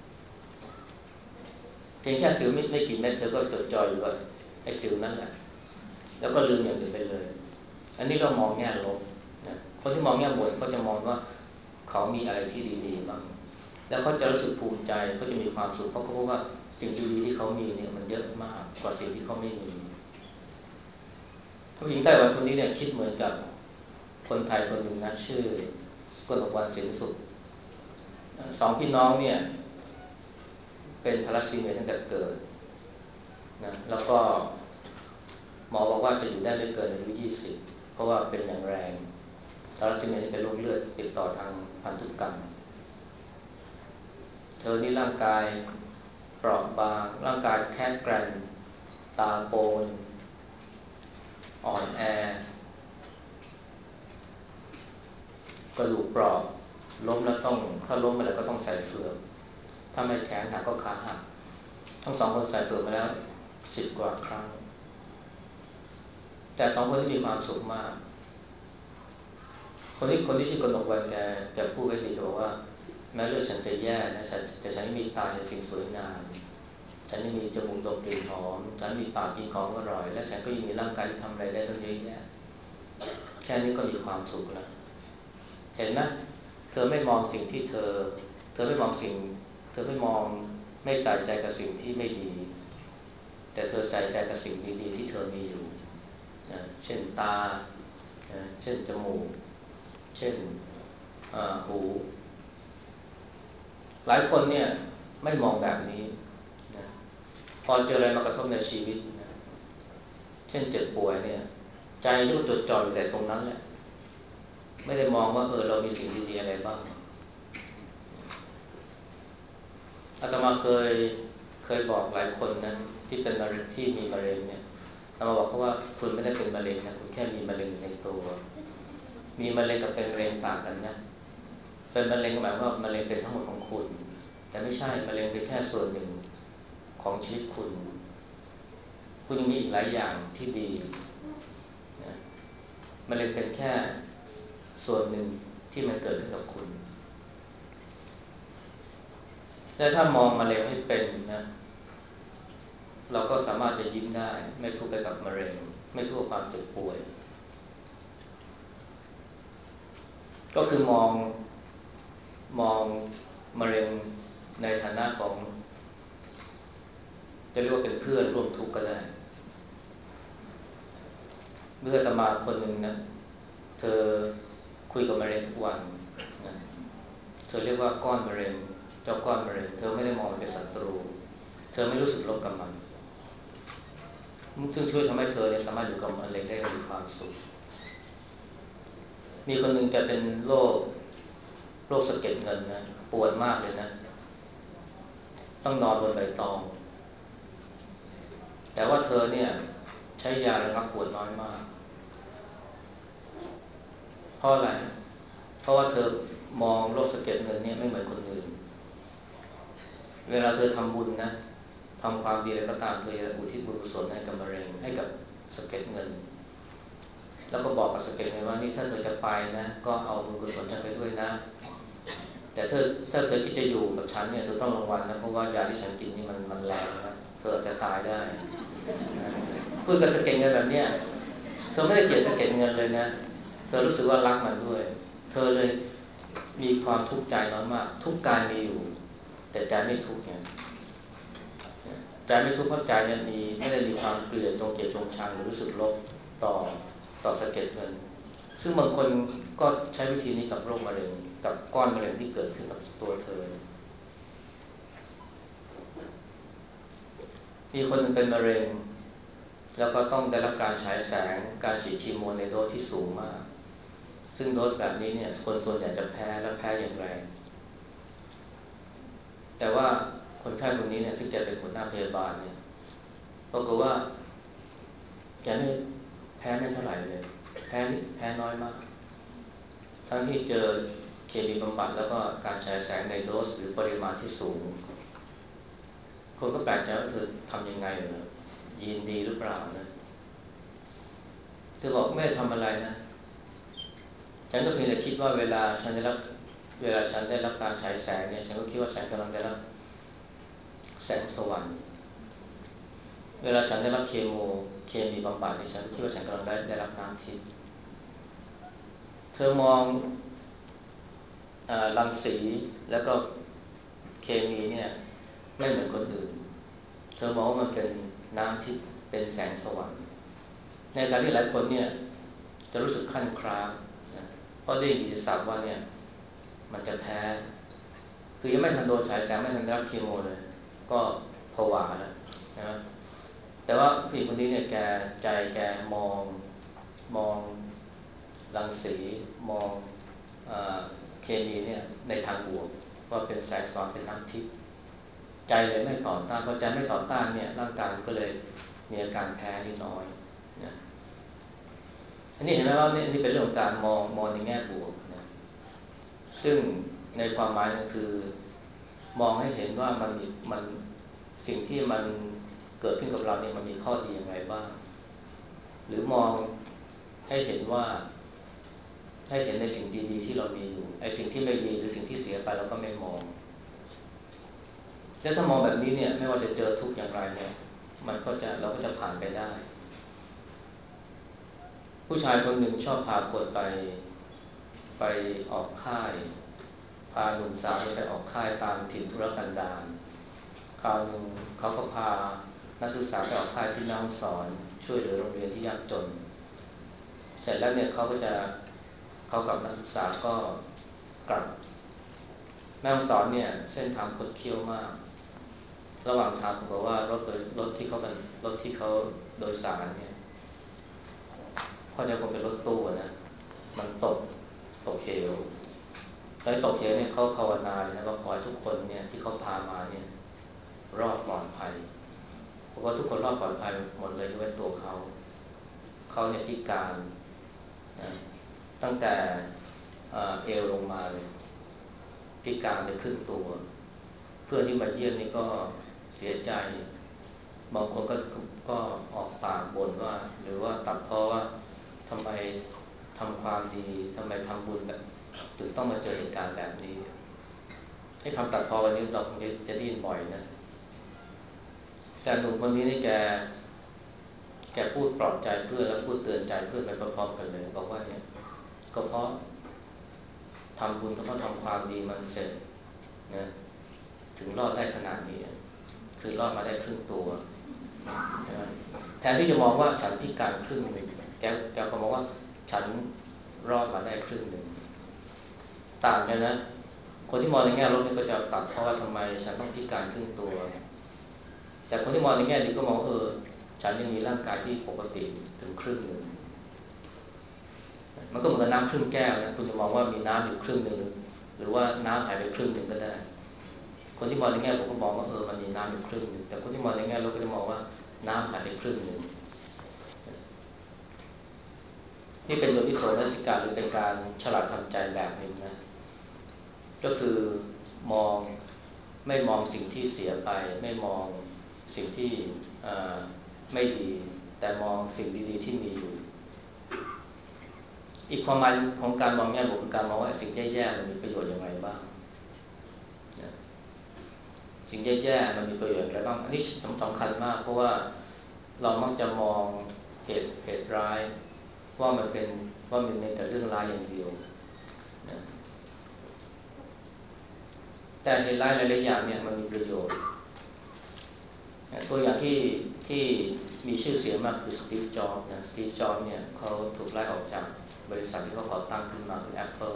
เพียงแค่สิวไม่ไม่กี่เม็ดเธอก็จดจ่ออยู่กับไอ้สิวนั่นแหละแล้วก็ลืมอย่างอื่นไปเลยอันนี้เรามองแง่ลบนะคนที่มองแง่บวกก็จะมองว่าเขามีอะไรที่ดีๆบ้างแล้วเขาจะรู้สึกภูมิใจเขาจะมีความสุขเพราะเขาพบว่าสิ่งดีๆที่เขามีเนี่ยมันเยอะมากกว่าสิ่งที่เขาไม่มีผู้หญิงไต้หวันคนนี้เนี่ยคิดเหมือนกับคนไทยคนหนึ่งนะชื่อกนกวรรณสินสุขสองพี่น้องเนี่ยเป็นทาลัสซีเมียตั้งแต่เกิดนะแล้วก็หมอบอกว่าจะอยู่ได้ไม่เกินอายุยี่สิบเพราะว่าเป็นอย่างแรงทาลัสซีเมียนี่เป็นโรคเลือดติดต่อทางพันธุกรรมเธอนี่ร่างกายเปราะบางร่างกายแข็งแกร่งตาโปนอ่อนแอกระดูกเปราะล้มแล้วต้องถ้าล้มไปแล้วก็ต้องใส่เฟือกถ้าไม่แขนหักก็ขาหักทั้งสองคนใส่เฟือกมาแล้วสิบกว่าครั้งแต่สองคนที่มีความสุขมากคนที่คนที่ชื่อกนกวรรณแกแกพูดไว้ดีบอกว่าแม้เลือดฉันจะแย่นะแต่ฉันมีตาในสิ่งสวยงามฉันยังมีจมูกดมกลิ่นหอมฉันมีปากกินของอร่อยและฉันก็ยังมีร่างกายที่ทำอะไรได้ตั้งเยอะแยะแค่นี้ก็มีความสุขแล้วเห็นไหมเธอไม่มองสิ่งที่เธอเธอไม่มองสิ่งเธอไม่มองไม่ใส่ใจกับสิ่งที่ไม่ดีแต่เธอใส่ใจกับสิ่งดีๆที่เธอมีอยู่เช่นตาเช่นจมูกเช่นหูหลายคนเนี่ยไม่มองแบบนี้นะพอเจออะไรมากระทบในชีวิตนะเช่นเจ็บป่วยเนี่ยใจจะจดจ่ออยู่แต่ตรงนั้นแหละไม่ได้มองว่าเออเรามีสิ่งดีๆอะไรบ้างอาตมาเคยเคยบอกหลายคนนะที่เป็นมะเร็งที่มีมะเร็งเนี่ยอาตมาบอกเขาว่าคุณไม่ได้เป็นมะเร็งนะคุณแค่มีมะเร็งในตัวมีมะเร็งกับเป็นมะเร็งต่างกันนะเป็นมะเร็งหมายว่ามะเร็งเป็นทั้งหมดของคุณแต่ไม่ใช่มะเร็งเป็นแค่ส่วนหนึ่งของชีวิตคุณคุณยังมีอีกหลายอย่างที่ดีนะมะเร็งเป็นแค่ส่วนหนึ่งที่มันเกิดขึ้นกับคุณและถ้ามองมะเร็งให้เป็นนะเราก็สามารถจะยิ้มได้ไม่ทุกข์ไปกับมะเร็งไม่ทุกข์กับความเจ็บป่วยก็คือมองมองมะเร็งในฐานะของจะเรียกว่าเป็นเพื่อนร่วมทุกข์ก็ได้เมื่ออาตมาคนหนึ่งนะเธอคุยกับมะเร็งทุกวันนะเธอเรียกว่าก้อนมะเร็งเจ้าก้อนมะเร็งเธอไม่ได้มองมันเป็นศัตรูเธอไม่รู้สึกลบกับมันซึ่งช่วยทำให้เธอเนี่ยสามารถอยู่กับมะเร็งได้มีความสุขมีคนหนึ่งแกเป็นโรคโรคสะเก็ดเงินนะปวดมากเลยนะต้องนอนบนใบตองแต่ว่าเธอเนี่ยใช้ยาระงับปวดน้อยมากเพราะอะไรเพราะว่าเธอมองโรคสะเก็ดเงินเนี่ยไม่เหมือนคนอื่นเวลาเธอทำบุญนะทำความดีอะไรก็ตามเธออุทิศบุญกุศลให้กับมะเร็งให้กับสะเก็ดเงินแล้วก็บอกกับสะเก็ดเงินว่านี่ถ้าเธอจะไปนะก็เอาบุญกุศลฉันไปด้วยนะแต่เธอถ้าเธอคิดจะอยู่กับฉันเนี่ยเธอต้องระวังนะเพราะว่ายาที่ฉันกินนี่มันมันแรงนะเธอจะตายได้พูดกับสะเก็ดเงินแบบเนี้ยเธอไม่ได้เกลียดสะเก็ดเงินเลยนะเธอรู้สึกว่ารักมันด้วยเธอเลยมีความทุกข์ใจน้อยมากทุกข์กายมีอยู่แต่ใจไม่ทุกข์เนี่ยใจไม่ทุกข์เพราะใจเนี่ยมีไม่ได้มีความเกลียดจงเกลียดจงชังหรือรู้สึกลบต่อต่อสะเก็ดเงินซึ่งบางคนก็ใช้วิธีนี้กับโรคมะเร็งกับก้อนมะเร็งที่เกิดขึ้นกับตัวเธอมีคนนึงเป็นมะเร็งแล้วก็ต้องได้รับการฉายแสงการฉีดคีโมในโดสที่สูงมากซึ่งโดสแบบนี้เนี่ยคนส่วนใหญ่จะแพ้และแพ้อย่างแรงแต่ว่าคนไข้คนนี้เนี่ยซึ่งแกเป็นหัวหน้าพยาบาลเนี่ยปรากฏว่าแกไม่แพ้ไม่เท่าไหร่เลยแพ้นิดแพ้น้อยมากทั้งที่เจอเคมีบำบัดแล้วก็การฉายแสงในโดสหรือปริมาณที่สูงคนก็แปลกใจว่าเธอทำยังไงเหรอยีนดีหรือเปล่านะเธอบอกไม่ทำอะไรนะฉันก็เพียงแต่คิดว่าเวลาฉันได้รับเวลาฉันได้รับการฉายแสงเนี่ยฉันก็คิดว่าฉันกำลังได้รับแสงสวรรค์เวลาฉันได้รับเคมีเคมีบำบัดเนี่ยฉันคิดว่าฉันกำลังได้ได้รับน้ำทิพย์เธอมองรังสีแล้วก็เคมีเนี่ยไม่เหมือนคนอื่นเธอมองว่ามันเป็นน้ำทิพย์เป็นแสงสวรรค์ในการที่หลายคนเนี่ยจะรู้สึกคลั่นคล้านะเพราะได้ยินกิตติศัพท์ว่าเนี่ยมันจะแพ้คือยังไม่ทันโดนฉายแสงไม่ทันได้รับเคมีเลยก็ผวาแล้วนะแต่ว่าผู้หญิงคนนี้เนี่ยแกใจแกมองมองรังสีมองเคมีเนี่ยในทางบวกว่าเป็นแสงสว่างเป็นน้ำทิพย์ใจเลยไม่ต่อต้านพอใจไม่ต่อต้านเนี่ยร่างกายก็เลยมีอาการแพ้นิดน้อยนะอันนี้เห็นไหมว่านี่นี่เป็นเรื่องของการมองมองในแง่บวกนะซึ่งในความหมายก็คือมองให้เห็นว่ามันมีมันสิ่งที่มันเกิดขึ้นกับเราเนี่ยมันมีข้อดีอย่างไรบ้างหรือมองให้เห็นว่าให้เห็นในสิ่งดีๆที่เรามีอยู่ไอ้สิ่งที่ไม่ดีหรือสิ่งที่เสียไปเราก็ไม่มองแล้วถ้ามองแบบนี้เนี่ยไม่ว่าจะเจอทุกข์อย่างไรเนี่ยมันก็จะเราก็จะผ่านไปได้ผู้ชายคนหนึ่งชอบพาคนไปไปออกค่ายพาหนุ่มสาวไปออกค่ายตามถิ่นทุรกันดารคราวหนึ่งเขาก็พานักศึกษาไปออกค่ายที่แม่ฮ่องสอนช่วยเหลือโรงเรียนที่ยากจนเสร็จแล้วเนี่ยเขาก็จะเขากับนักศึกษาก็กลับแม่ฮ่องสอนเนี่ยเส้นทางคดเคี้ยวมากระหว่างทางผมบอกว่ารถโดยรถที่เขาเป็นรถที่เขาโดยสารเนี่ยเขาจะคงเป็นรถตู้นะมันตกตกเหวตอนตกเหวเนี่ยเขาภาวนาเลยนะว่าขอให้ทุกคนเนี่ยที่เขาพามาเนี่ยรอดปลอดภัยเพราะว่าทุกคนรอดปลอดภัยหมดเลยยกเว้นตัวเขาเขาเนี่ยพิการนะตั้งแต่เอวลงมาเลยพิการไปครึ่งตัวเพื่อนที่มาเยี่ยมนี่ก็เสียใจบางคนก็ก็ออกปากบ่นว่าหรือว่าตัดพ้อว่าทำไมทำความดีทำไมทำบุญแบบถึงต้องมาเจอเหตุการณ์แบบนี้ให้คำตัดพ้อวันนี้เราคงจะได้ยินบ่อยนะแต่หนุ่มคนนี้นี่แกแกพูดปลอบใจเพื่อนแล้วพูดเตือนใจเพื่อนไปพร้อมๆกันเลยบอกว่าเนี่ยก็เพราะทำบุญก็เพราะทำความดีมันเสร็จนะถึงรอดได้ขนาดนี้คือรอดมาได้ครึ่งตัวแทนที่จะมองว่าฉันพิการครึ่งหนึ่งแกแกก็มองว่าฉันรอดมาได้ครึ่งหนึ่งต่างกันนะคนที่มองในแง่ลบนี่ก็จะตัดเพราะว่าทำไมฉันต้องพิการครึ่งตัวแต่คนที่มองในแง่ดีก็มองเออฉันยังมีร่างกายที่ปกติถึงครึ่งหนึ่งมันก็เหมือนกับน้ำครึ่งแก้วนะคุณจะมองว่ามีน้ำอยู่ครึ่งหนึ่งหรือว่าน้ำหายไปครึ่งหนึ่งก็ได้คนที่มองในแง่ผมก็มองว่าเออมันมีน้ำอยู่ครึ่งหนึ่งแต่คนที่มองในแง่ลบก็จะมองว่าน้ำหายไปครึ่งหนึ่งนี่เป็นโยนิโสมนสิการหรือเป็นการฉลาดทำใจแบบหนึ่งนะก็คือมองไม่มองสิ่งที่เสียไปไม่มองสิ่งที่ไม่ดีแต่มองสิ่งดีๆที่มีอยู่อีกความหมายของการมองแง่บวกคือการมองว่าสิ่งแย่ๆมันมีประโยชน์อย่างไรบ้างสิ่งแย่ๆมันมีประโยชน์อะไรบ้างอันนี้สำคัญมากเพราะว่าเรามักจะมองเหตุเหตุร้ายว่ามันเป็นว่ามันเป็นแต่เรื่องร้ายอย่างเดียวแต่เหตุร้ายหลายๆอย่างเนี่ยมันมีประโยชน์ตัวอย่างที่ที่มีชื่อเสียงมากคือสตีฟจ็อบส์นะสตีฟจ็อบส์เนี่ยเขาถูกไล่ออกจากบริษัทที่เขาก่อตั้งขึ้นมาคือ Apple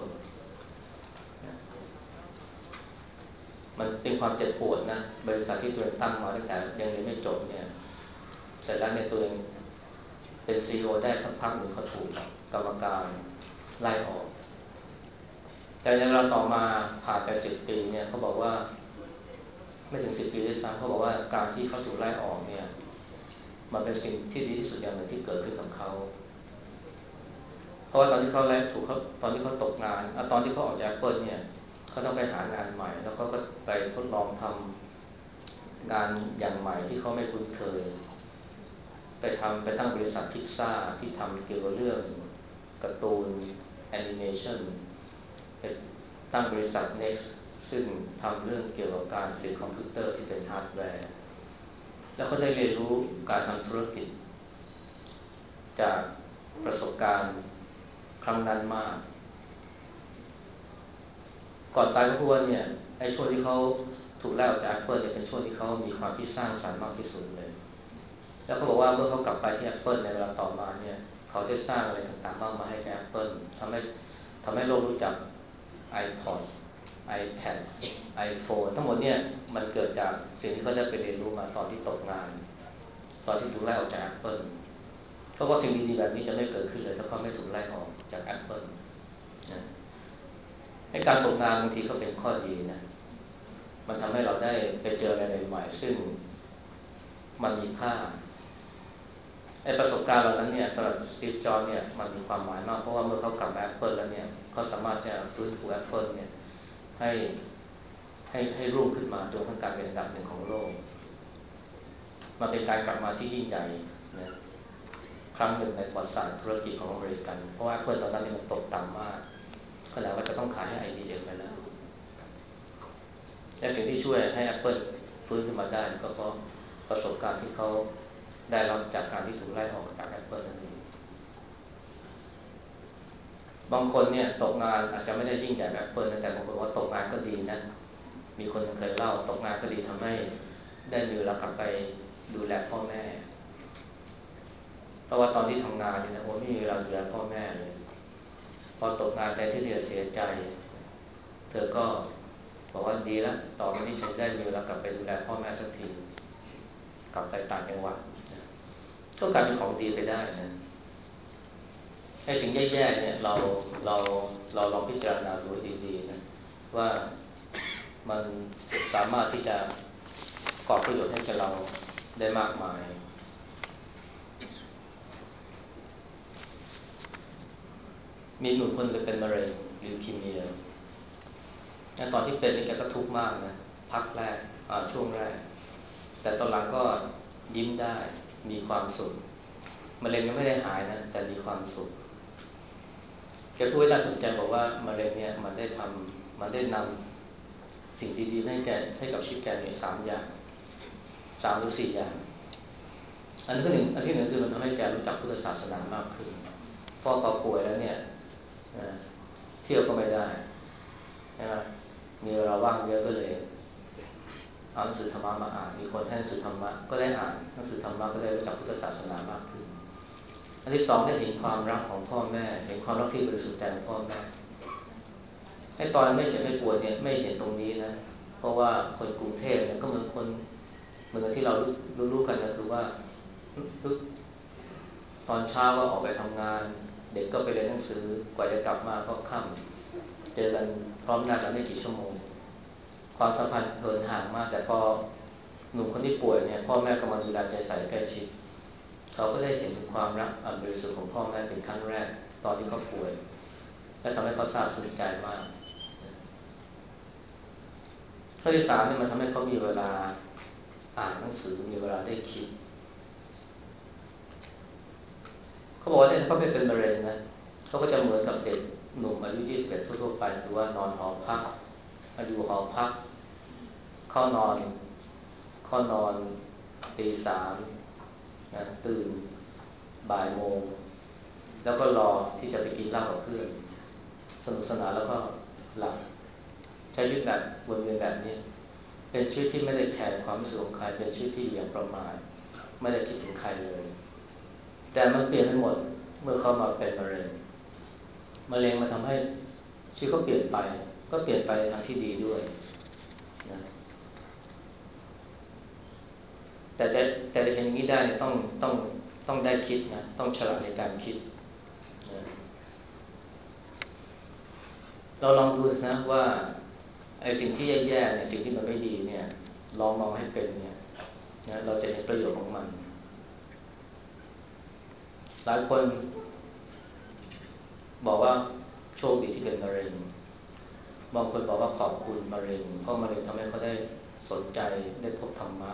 มันเป็นความเจ็บปวดนะบริษัทที่ตัวเองตั้งมาตั้งแต่ยังเรียนไม่จบเนี่ยเสร็จแล้วเนี่ยตัวเองเป็น ซี อี โอ ได้สักพักหนึ่งเขาถูกกรรมการไล่ออกแต่ในเวลาต่อมาผ่านไปสิบปีเนี่ยเขาบอกว่าไม่ถึงสิบปีด้วยซ้ำเขาบอกว่าการที่เขาถูกไล่ออกเนี่ยมันเป็นสิ่งที่ดีที่สุดอย่างหนึ่งที่เกิดขึ้นกับเขาเพราะว่าตอนที่เขาไล่ถูกเขาตอนที่เขาตกงานตอนที่เขาออกจาก Apple เนี่ยเขาต้องไปหางานใหม่แล้วก็ไปทดลองทำงานอย่างใหม่ที่เขาไม่คุ้นเคยไปทำไปตั้งบริษัทพิซซ่าที่ทำเกี่ยวกับเรื่องการ์ตูนแอนิเมชันไปตั้งบริษัท Next ซึ่งทำเรื่องเกี่ยวกับการผลิตคอมพิวเตอร์ที่เป็นฮาร์ดแวร์แล้วเขาได้เรียนรู้การทำธุรกิจจากประสบการณ์ครั้งนั้นมากก่อนตายเขาพูดว่าเนี่ยไอ้ช่วงที่เขาถูกไล่ออกจาก Apple เนี่ยเป็นช่วงที่เขามีความที่สร้างสรรค์มากที่สุดเลยแล้วเขาบอกว่าเมื่อเขากลับไปที่ Apple ในเวลาต่อมาเนี่ยเขาได้สร้างอะไรต่างๆมากมายให้แก่ Apple ทำให้ทำให้โลกรู้จัก iPod iPad iPhone ทั้งหมดเนี่ยมันเกิดจากสิ่งที่เขาได้ไปเรียนรู้มาตอนที่ตกงานตอนที่ถูกไล่ออกจาก Apple เพราะว่าสิ่งดีๆแบบนี้จะไม่เกิดขึ้นเลยถ้าเขาไม่ถูกไล่ออกจาก Apple นะให้การตกงานบางทีก็เป็นข้อดีนะมันทำให้เราได้ไปเจออะไรใหม่ๆซึ่งมันมีค่าไอ้ประสบการณ์เหล่านั้นเนี่ยสำหรับสตีฟ จ็อบส์เนี่ยมันมีความหมายมากเพราะว่าเมื่อเขากลับมา Apple แล้วเนี่ยเขาสามารถจะฟื้นฟู Apple เนี่ยให้ให้ให้รุ่งขึ้นมาจนทั้งการเป็นอันดับหนึ่งของโลกมาเป็นการกลับมาที่ยิ่งใหญ่นะครั้งหนึ่งในประวัติศาสตร์ธุรกิจของอเมริกันเพราะว่า Apple ตอนนั้นเนี่ยมันตกต่ำมากขนาดว่าจะต้องขายให้ ไอ บี เอ็ม ไปแล้วและสิ่งที่ช่วยให้ Apple ฟื้นขึ้นมาได้ก็เพราะประสบการณ์ที่เขาได้รับจากการที่ถูกไล่ออกจาก Apple นั่นเองบางคนเนี่ยตกงานอาจจะไม่ได้ยิ่งใหญ่แบบ Apple นะแต่บางคนว่าตกงานก็ดีนะมีคนเคยเล่าตกงานก็ดีทำให้ได้มีเวลากลับไปดูแลพ่อแม่เพราะว่าตอนที่ทำงานเนี่ยนะโอ้ไม่มีเวลาดูแลพ่อแม่เลยพอตกงานแต่ที่เธอเสียใจเธอก็บอกว่าดีแล้วต่อไปนี้ฉันได้มีเวลากลับไปดูแลพ่อแม่สักทีกลับไปต่างจังหวัดก็กลายเป็นของดีไปได้นะไอ้สิ่งแย่ๆเนี่ยเราเราเราลองพิจารณาดูดีๆนะว่ามันสามารถที่จะก่อประโยชน์ให้แก่เราได้มากมายมีหนุ่มคนนึงเป็นมะเร็งลิวคีเมียตอนที่เป็นนี่แกก็ทุกข์มากนะพักแรกช่วงแรกแต่ตอนหลังก็ยิ้มได้มีความสุขมะเร็งยังไม่ได้หายนะแต่มีความสุขแกพูดน่าสนใจบอกว่ามะเร็งเนี่ยมันได้ทำมันได้นำสิ่งดีๆให้แกให้กับชีวิตแกเนี่ยสามอย่างสามหรือสี่อย่างอันที่หนึ่งอันที่หนึ่งคือมันทำให้แกรู้จักพุทธศาสนามากขึ้นเพราะพอป่วยแล้วเนี่ยเที่ยวก็ไม่ได้ใช่ไหมมีเวลาว่างเยอะก็เลยเอาหนังสือธรรมะมาอ่านมีคนให้หนังสือธรรมะก็ได้อ่านหนังสือธรรมะก็ได้รู้จักพุทธศาสนามากขึ้นอันที่สองได้เห็นความรักของพ่อแม่เห็นความรักที่บริสุทธิ์ใจของพ่อแม่ไอ้ตอนไม่เจ็บไม่ปวดเนี่ยไม่เห็นตรงนี้นะเพราะว่าคนกรุงเทพเนี่ยก็เหมือนคนเหมือนกับที่เรารู้รู้กันก็คือว่าตอนเช้าก็ออกไปทำงานเด็กก็ไปเรียนหนังสือกว่าจะกลับมาก็ค่ำเจอกันพร้อมหน้ากันไม่กี่ชั่วโมงความสัมพันธ์เหินห่างมากแต่พอหนุ่มคนที่ป่วยเนี่ยพ่อแม่ก็มาดูแลใจใส่ใกล้ชิดเขาก็ได้เห็นความรักอันบริสุทธิ์ของพ่อแม่เป็นครั้งแรกตอนที่เขาป่วยและทำให้เขาซาบซึ้งใจมากข้อที่สามเนี่ยมันทำให้เขามีเวลาอ่านหนังสือมีเวลาได้คิดเขาบอกว่าเนี่ยถ้าเขาไม่เป็นมะเร็งนะเขาก็จะเหมือนกับเด็กหนุ่มอายุยี่สิบเอ็ดทั่วๆไปหรือว่านอนหอพักอยู่หอพักเข้านอนเข้านอนตีสามนะตื่นบ่ายโมงแล้วก็รอที่จะไปกินเหล้ากับเพื่อนสนุกสนานแล้วก็หลับใช้ชีวิตแบบวนเวียนแบบนี้เป็นชีวิตที่ไม่ได้แคร์ความรู้สึกของใครเป็นชีวิตที่อย่างประมาทไม่ได้คิดถึงใครเลยแต่มันเปลี่ยนไปหมดเมื่อเขามาเป็นมะเร็งมะเร็งมาทำให้ชีวิตเขาเปลี่ยนไปก็เปลี่ยนไปทางที่ดีด้วยนะแต่จะแต่จะเห็นอย่างนี้ได้ต้องต้องต้องได้คิดนะต้องฉลาดในการคิดนะเราลองดูนะว่าไอ้สิ่งที่แย่ๆเนี่ยสิ่งที่มันไม่ดีเนี่ยลองมองให้เป็นเนี่ยนะเราจะเห็นประโยชน์ของมันหลายคนบอกว่าโชคดีที่เป็นมะเร็งบางคนบอกว่าขอบคุณมะเร็งเพราะมะเร็งทำให้เขาได้สนใจได้พบธรรมะ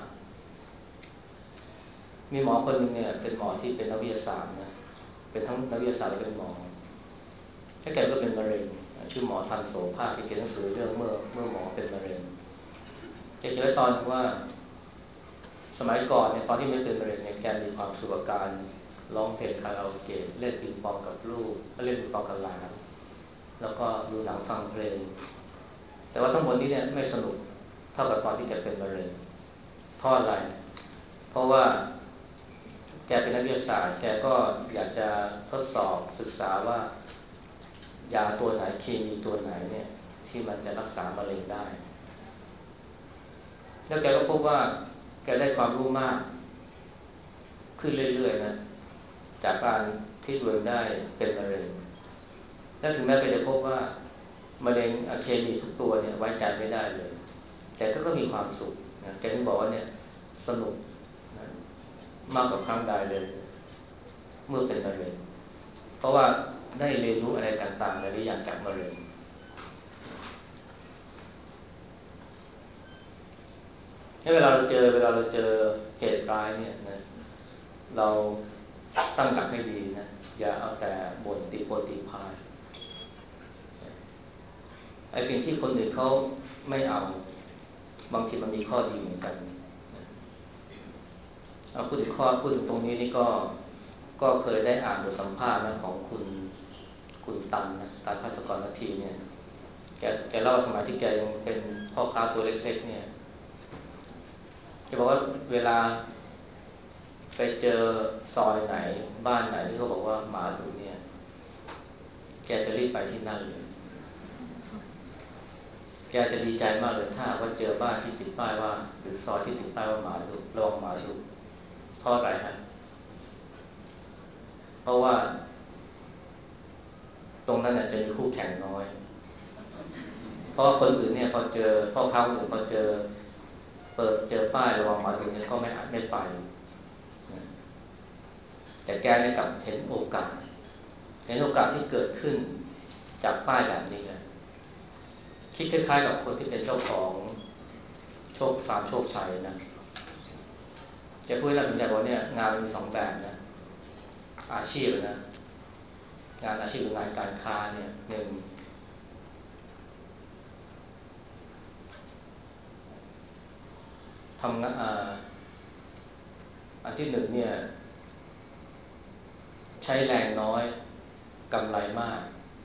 มีหมอคนหนึ่งเนี่ยเป็นหมอที่เป็นนักวิทยาศาสตร์นะเป็นทั้งนักวิทยาศาสตร์และเป็นหมอถ้าแกก็เป็นมะเร็งชื่อหมอทันโสภาคที่เขียนหนังสือเรื่องเมื่อเมื่อหมอเป็นมะเร็งแกเขียนไว้ตอนว่าสมัยก่อนเนี่ยตอนที่ไม่เป็นมะเร็งเนี่ยแกมีความสุขกับการร้องเพลงคาราโอเกะเล่นปิงปองกับลูกเล่นปิงปองกับหลานแล้วก็ดูหนังฟังเพลงแต่ว่าทั้งหมดนี้เนี่ยไม่สนุกเท่ากับตอนที่แกเป็นมะเร็งเพราะอะไรเพราะว่าแกเป็นนักวิทยาศาสตร์แกก็อยากจะทดสอบศึกษาว่ายาตัวไหนเคมีตัวไหนเนี่ยที่มันจะรักษามะเร็งได้แล้วแกก็พบว่าแกได้ความรู้มากขึ้นเรื่อยๆนะจากการที่ตัวเองได้เป็นมะเร็งและถึงแม้แกจะพบว่ามะเร็งเคมีทุกตัวเนี่ยไว้ใจไม่ได้เลยแต่ก็ก็มีความสุขนะแกถึงบอกว่าเนี่ยสนุกนะมากกว่าครั้งใดเลยเมื่อเป็นมะเร็งเพราะว่าได้เรียนรู้อะไรต่างๆหลายอย่างจากมะเร็งให้เวลาเราเจอเวลาเราเจอเหตุร้ายเนี่ยนะเราตั้งหลักให้ดีนะอย่าเอาแต่บ่นตีโพยตีพายไอ้สิ่งที่คนอื่นเขาไม่เอาบางทีมันมีข้อดีเหมือนกันเอาพูดถึงข้อพูดถึงตรงนี้นี่ก็ก็เคยได้อ่านบทสัมภาษณ์นะของคุณคุณตันนะตันภัสกรนาทีเนี่ยแกแกเล่าสมัยที่แกยังเป็นพ่อค้าตัวเล็กๆเนี่ยแกบอกว่าเวลาไปเจอซอยไหนบ้านไหนที่เขาบอกว่าหมาดุเนี่ยแกจะรีบไปที่นั่นเลยแกจะดีใจมากเลยถ้าว่าเจอบ้านที่ติดป้ายว่าหรือซอยที่ติดป้ายว่าหมาดุระวังหมาดุเพราะอะไรฮะเพราะว่าตรงนั้นจะมีคู่แข่งน้อยเพราะคนอื่นเนี่ยพอเจอพ่อค้าคนอื่นพอเจอเปิดเจอป้ายระวังหมาดุเนี่ยก็ไม่อาจไม่ไปแต่แกเนี่ยกลับเห็นโอกาสเห็นโอกาสที่เกิดขึ้นจากป้ายแบบนี้นะคิดคล้ายๆกับคนที่เป็นเจ้าของโชคฟาร์มโชคชัยนะจะพูดน่าสนใจว่าเนี่ยงานมันมีสองแบบนะอาชีพนะงานอาชีพหรืองานการค้าเนี่ยหนึ่งทำงานอันที่หนึ่งเนี่ยใช้แรงน้อยกำไรมาก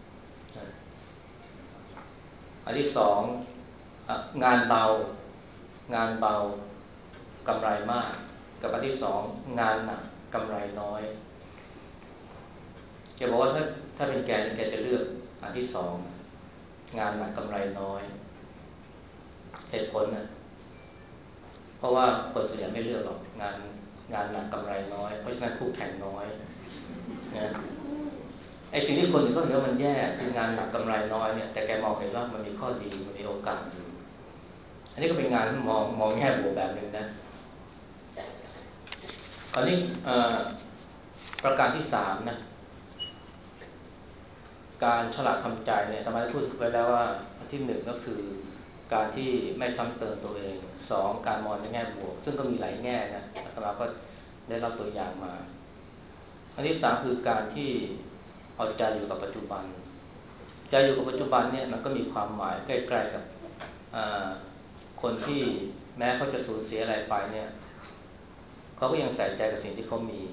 อันที่สองงานเบางานเบากำไรมากกับอันที่สองงานหนักกำไรน้อยแกบอกว่าถ้าถ้าเป็นแกแกจะเลือกอันที่สองงานหนักกำไรน้อยเหตุผลนะเพราะว่าคนส่วนใหญ่ไม่เลือกหรอกงานงานหนักกำไรน้อยเพราะฉะนั้นคู่แข่งน้อยนะไอ้สิ่งที่คนอื่นก็เห็นว่ามันแย่คืองานหนักกำไรน้อยเนี่ยแต่แกมองเห็นว่ามันมีข้อดีมันมีโอกาสอยู่อันนี้ก็เป็นงานที่มองมองแง่บวกแบบนึงนะคราวนี้ประการที่สามนะการฉลาดทำใจเนี่ยทำไมพูดไว้แล้วว่าอันที่หนึ่งก็คือการที่ไม่ซ้ำเติมตัวเองสองการมองในแง่บวกซึ่งก็มีหลายแง่นะอาตมาก็ได้รับตัวอย่างมาอันที่สามคือการที่เอาใจอยู่กับปัจจุบันใจอยู่กับปัจจุบันเนี่ยมันก็มีความหมายใกล้ๆกับคนที่แม้เขาจะสูญเสียอะไรไปเนี่ยเขาก็ยังใส่ใจกับสิ่งที่เขามี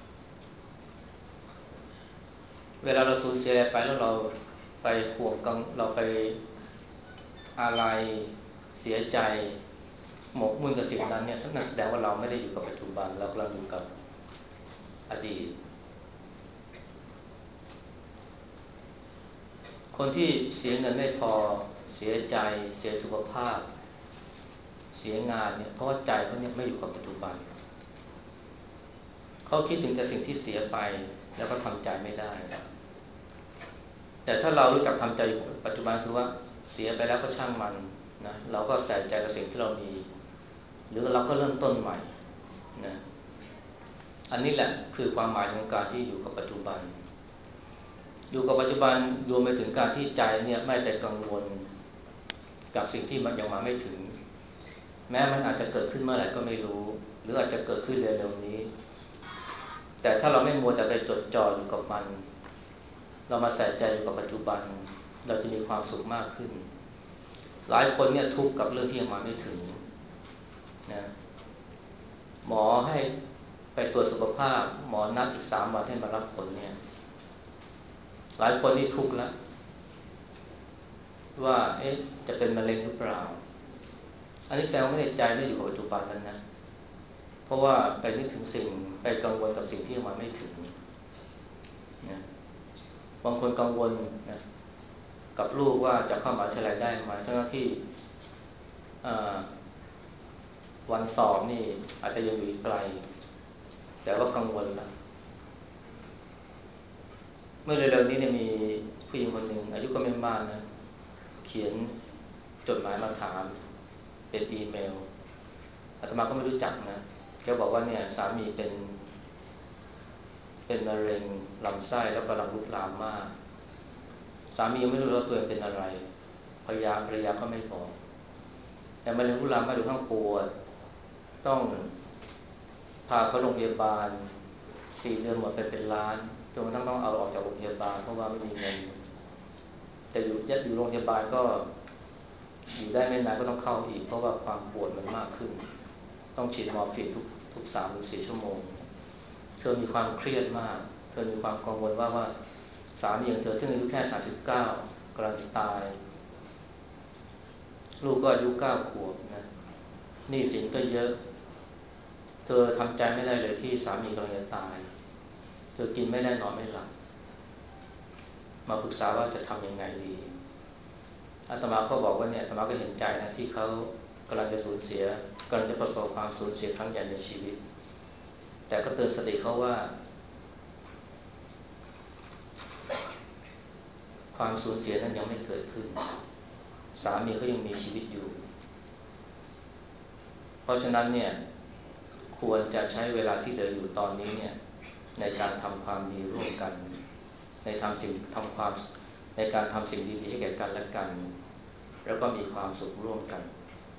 เวลาเราสูญเสียอะไรไปแล้วเราไปห่วงกังเราไปอะไรเสียใจหมกมุ่นกับสิ่งนั้นเนี่ยนั่นแสดงว่าเราไม่ได้อยู่กับปัจจุบันเรากำลังอยู่กับอดีตคนที่เสียเงินไม่พอเสียใจเสียสุขภาพเสียงานเนี่ยเพราะว่าใจเขาเนี่ยไม่อยู่กับปัจจุบันเขาคิดถึงแต่สิ่งที่เสียไปแล้วก็ทำใจไม่ได้แต่ถ้าเรารู้จักทำใจอยู่ปัจจุบันคือว่าเสียไปแล้วก็ช่างมันนะเราก็ใส่ใจกับสิ่งที่เรามีหรือเราก็เริ่มต้นใหม่นะอันนี้แหละคือความหมายของการที่อยู่กับปัจจุบันอยู่กับปัจจุบันรวมไปถึงการที่ใจเนี่ยไม่ไปกังวลกับสิ่งที่มันยังมาไม่ถึงแม้มันอาจจะเกิดขึ้นเมื่อไหร่ก็ไม่รู้หรืออาจจะเกิดขึ้นเร็วๆนี้แต่ถ้าเราไม่มัวแต่ไปจดจ่ออยู่กับมันเรามาใส่ใจอยู่กับปัจจุบันเราจะมีความสุขมากขึ้นหลายคนเนี่ยทุกข์กับเรื่องที่ยังมาไม่ถึงนะหมอให้ไปตรวจสุขภาพหมอนัดอีกสามวันให้มารับผลเนี่ยหลายคนนี่ทุกข์แล้วว่าเอ๊ะจะเป็นมะเร็งหรือเปล่าอันนี้แสดงไม่ได้ใจไม่อยู่กับปัจจุบันนั้นนะเพราะว่าไปนึกถึงสิ่งไปกังวลกับสิ่งที่ยังมาไม่ถึงนะบางคนกังวลนะกับลูกว่าจะเข้ามหาวิทยาลัยได้ไหมทั้งที่วันสอบนี่อาจจะยังอยู่ไกลแต่ว่ากังวลนะเมื่อเร็วๆนี้เนี่ยมีผู้หญิงคนหนึ่งอายุก็ไม่มากนะเขียนจดหมายมาถามเป็นอีเมลอาตมาก็ไม่รู้จักนะแกบอกว่าเนี่ยสามีเป็นเป็นมะเร็งลำไส้แล้วกำลังลุกลามมากสามียังไม่รู้ว่าตัวเองเป็นอะไรภรรยาภรรยาก็ไม่บอกแต่มะเร็งลุกลามมาอยู่ข้างปวดต้องพาเขาโรงพยาบาลสี่เดือนหมดไปเป็นล้านจนกระทั่งต้องเอาออกจากโรงพยาบาลเพราะว่าไม่มีเงินแต่อยู่ยัดอยู่โรงพยาบาลก็อยู่ได้ไม่นานก็ต้องเข้าอีกเพราะว่าความปวดมันมากขึ้นต้องฉีดมอร์ฟีนทุกทุกสามหรือสี่ชั่วโมงเธอมีความเครียดมากเธอมีความกังวลว่าว่าสามีของเธอซึ่งอายุแค่สามสิบเก้ากำลังตายลูกก็อายุเก้าขวบนะหนี้สินก็เยอะเธอทำใจไม่ได้เลยที่สามีกำลังจะตายเธอกินไม่ได้นอนไม่หลับมาปรึกษาว่าจะทำยังไงดีอาตมาก็บอกว่าเนี่ยอาตมาก็เห็นใจนะที่เขากำลังจะสูญเสียกำลังจะประสบความสูญเสียครั้งใหญ่ในชีวิตแต่ก็เตือนสติเขาว่าความสูญเสียนั้นยังไม่เกิดขึ้นสามีเขายังมีชีวิตอยู่เพราะฉะนั้นเนี่ยควรจะใช้เวลาที่เหลืออยู่ตอนนี้เนี่ยในการทำความดีร่วมกันในทำสิ่งทำความในการทำสิ่งดีๆให้แก่กันและกันแล้วก็มีความสุขร่วมกัน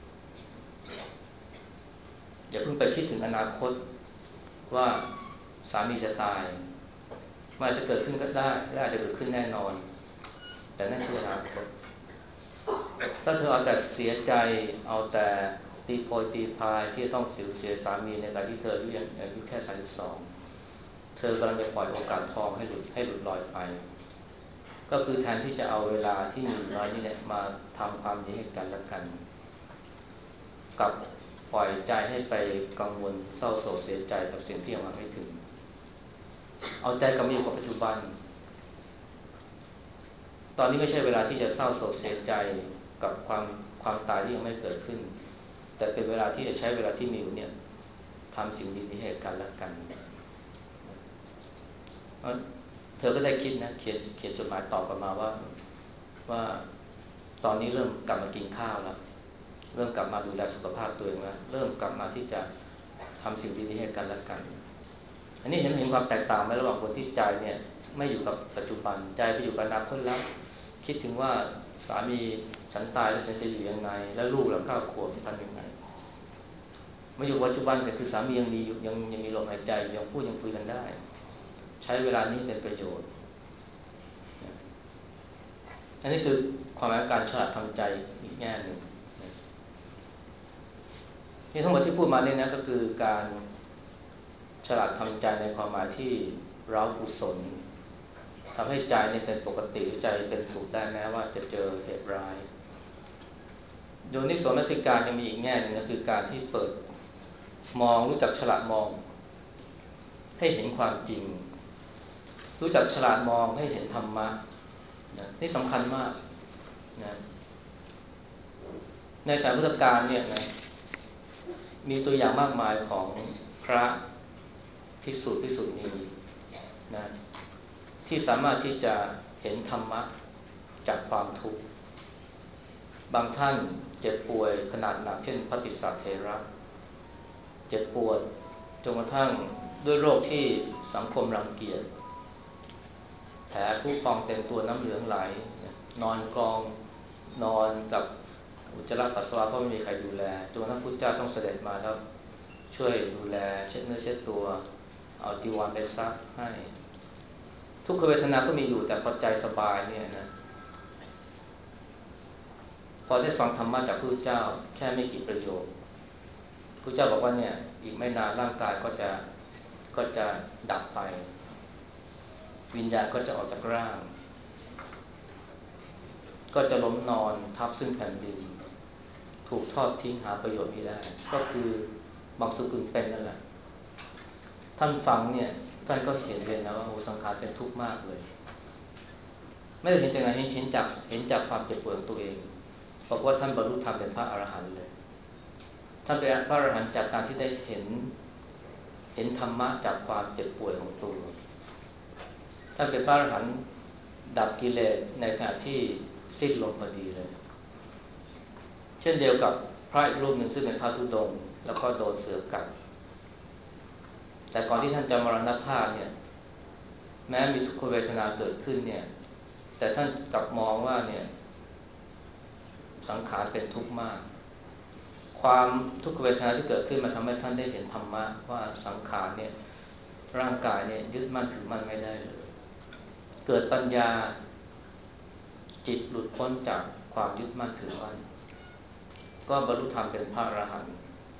อย่าเพิ่งไปคิดถึงอนาคตว่าสามีจะตายมันอาจจะเกิดขึ้นก็ได้และอาจจะเกิดขึ้นแน่นอนแต่นั่นคืออนาคตถ้าเธอเอาแต่เสียใจเอาแต่ตีโพยตีพายที่ต้องสูญเสียสามีในการที่เธออายุยังอายุแค่สามสิบสองเธอกำลังจะปล่อยโอกาสทองให้หลุดให้หลุดลอยไปก็คือแทนที่จะเอาเวลาที่มีน้อยนี่เนี่ยมาทำความดีให้กันและกันกับปล่อยใจให้ไปกังวลเศร้าโศกเสียใจกับสิ่งที่ยังมาไม่ถึงเอาใจกลับมาอยู่กับปัจจุบันตอนนี้ไม่ใช่เวลาที่จะเศร้าโศกเสียใจกับความความตายที่ยังไม่เกิดขึ้นแต่เป็นเวลาที่จะใช้เวลาที่มีอยู่เนี่ยทำสิ่งดีๆให้กันและกันเธอก็ได้คิดนะเขียนเขียนจดหมายตอบกลับมาว่าว่าตอนนี้เริ่มกลับมากินข้าวแล้วเริ่มกลับมาดูแลสุขภาพตัวเองแล้วเริ่มกลับมาที่จะทำสิ่งดีๆให้กันและกันอันนี้เห็นเห็นความแตกต่างไหมระหว่างคนที่ใจเนี่ยไม่อยู่กับปัจจุบันใจไปอยู่กับอนาคตแล้วคิดถึงว่าสามีฉันตายแล้วฉันจะอยู่ยังไงแล้วลูกเราเก้าขวบจะทำยังไงมาอยู่ปัจจุบันเสร็จคือสามียังมียังยังมีลมหายใจยังพูดยังคุยกันได้ใช้เวลานี้เป็นประโยชน์อันนี้คือความหมายการฉลาดทำใจอีกแง่หนึ่งนี่ทั้งหมดที่พูดมาเนี่ยนะก็คือการฉลาดทำใจในความหมายที่เรากุศลทำให้ใจเนี่ยเป็นปกติใจเป็นสุขได้แม้ว่าจะเจอเหตุร้ายโยนิโสมนสิการยังมีอีกแง่หนึ่งก็คือการที่เปิดมองรู้จักฉลาดมองให้เห็นความจริงรู้จักฉลาดมองให้เห็นธรรมะนะนี่สำคัญมากนะในสายพุทธกาลเนี่ยนะมีตัวอย่างมากมายของพระภิกษุภิกษุณีนะที่สามารถที่จะเห็นธรรมะจากความทุกข์บางท่านเจ็บป่วยขนาดหนักเช่นพระติสสะเถระเจ็บปวดจนกระทั่งด้วยโรคที่สังคมรังเกียจแผลผู้พองเต็มตัวน้ำเหลืองไหลนอนกองนอนกับอุจจาระปัสสาวะก็ไม่มีใครดูแลจนกระทั่งพุทธเจ้าต้องเสด็จมาแล้วช่วยดูแลเช็ดเนื้อเช็ดตัวเอาจีวรไปซักให้ทุกขเวทนาก็มีอยู่แต่พอใจสบายเนี่ยนะพอได้ฟังธรรมะจากพระพุทธเจ้าแค่ไม่กี่ประโยคพระเจ้าบอกว่าเนี่ยอีกไม่นานร่างกายก็จะก็จะดับไปวิญญาณก็จะออกจากร่างก็จะล้มนอนทับซึ่งแผ่นดินถูกทอดทิ้งหาประโยชน์ไม่ได้ก็คือบางสุกุลเป็นนั่นแหละท่านฟังเนี่ยท่านก็เห็นเลยนะว่าโอ้สังขารเป็นทุกข์มากเลยไม่ได้เห็นจากไหนเห็นจากเห็นจากความเจ็บปวดของตัวเองบอกว่าท่านบรรลุธรรมเป็นพระอรหันต์เลยท่านเป็นพระอรหันต์จากการที่ได้เห็นเห็นธรรมะจากความเจ็บป่วยของตัวท่านเป็นพระอรหันต์ดับกิเลสในขณะที่สิ้นลมพอดีเลยเช่นเดียวกับพระอีกรูปหนึ่งซึ่งเป็นพระธุดงค์แล้วก็โดนเสือกัดแต่ก่อนที่ท่านจะมรณภาพเนี่ยแม้มีทุกขเวทนาเกิดขึ้นเนี่ยแต่ท่านกลับมองว่าเนี่ยสังขารเป็นทุกข์มากความทุกขเวทนาที่เกิดขึ้นมาทำให้ท่านได้เห็นธรรมะว่าสังขารเนี่ยร่างกายเนี่ยยึดมั่นถือมั่นไม่ได้เลยเกิดปัญญาจิตหลุดพ้นจากความยึดมั่นถือมั่นก็บรรลุธรรมเป็นพระอรหันต์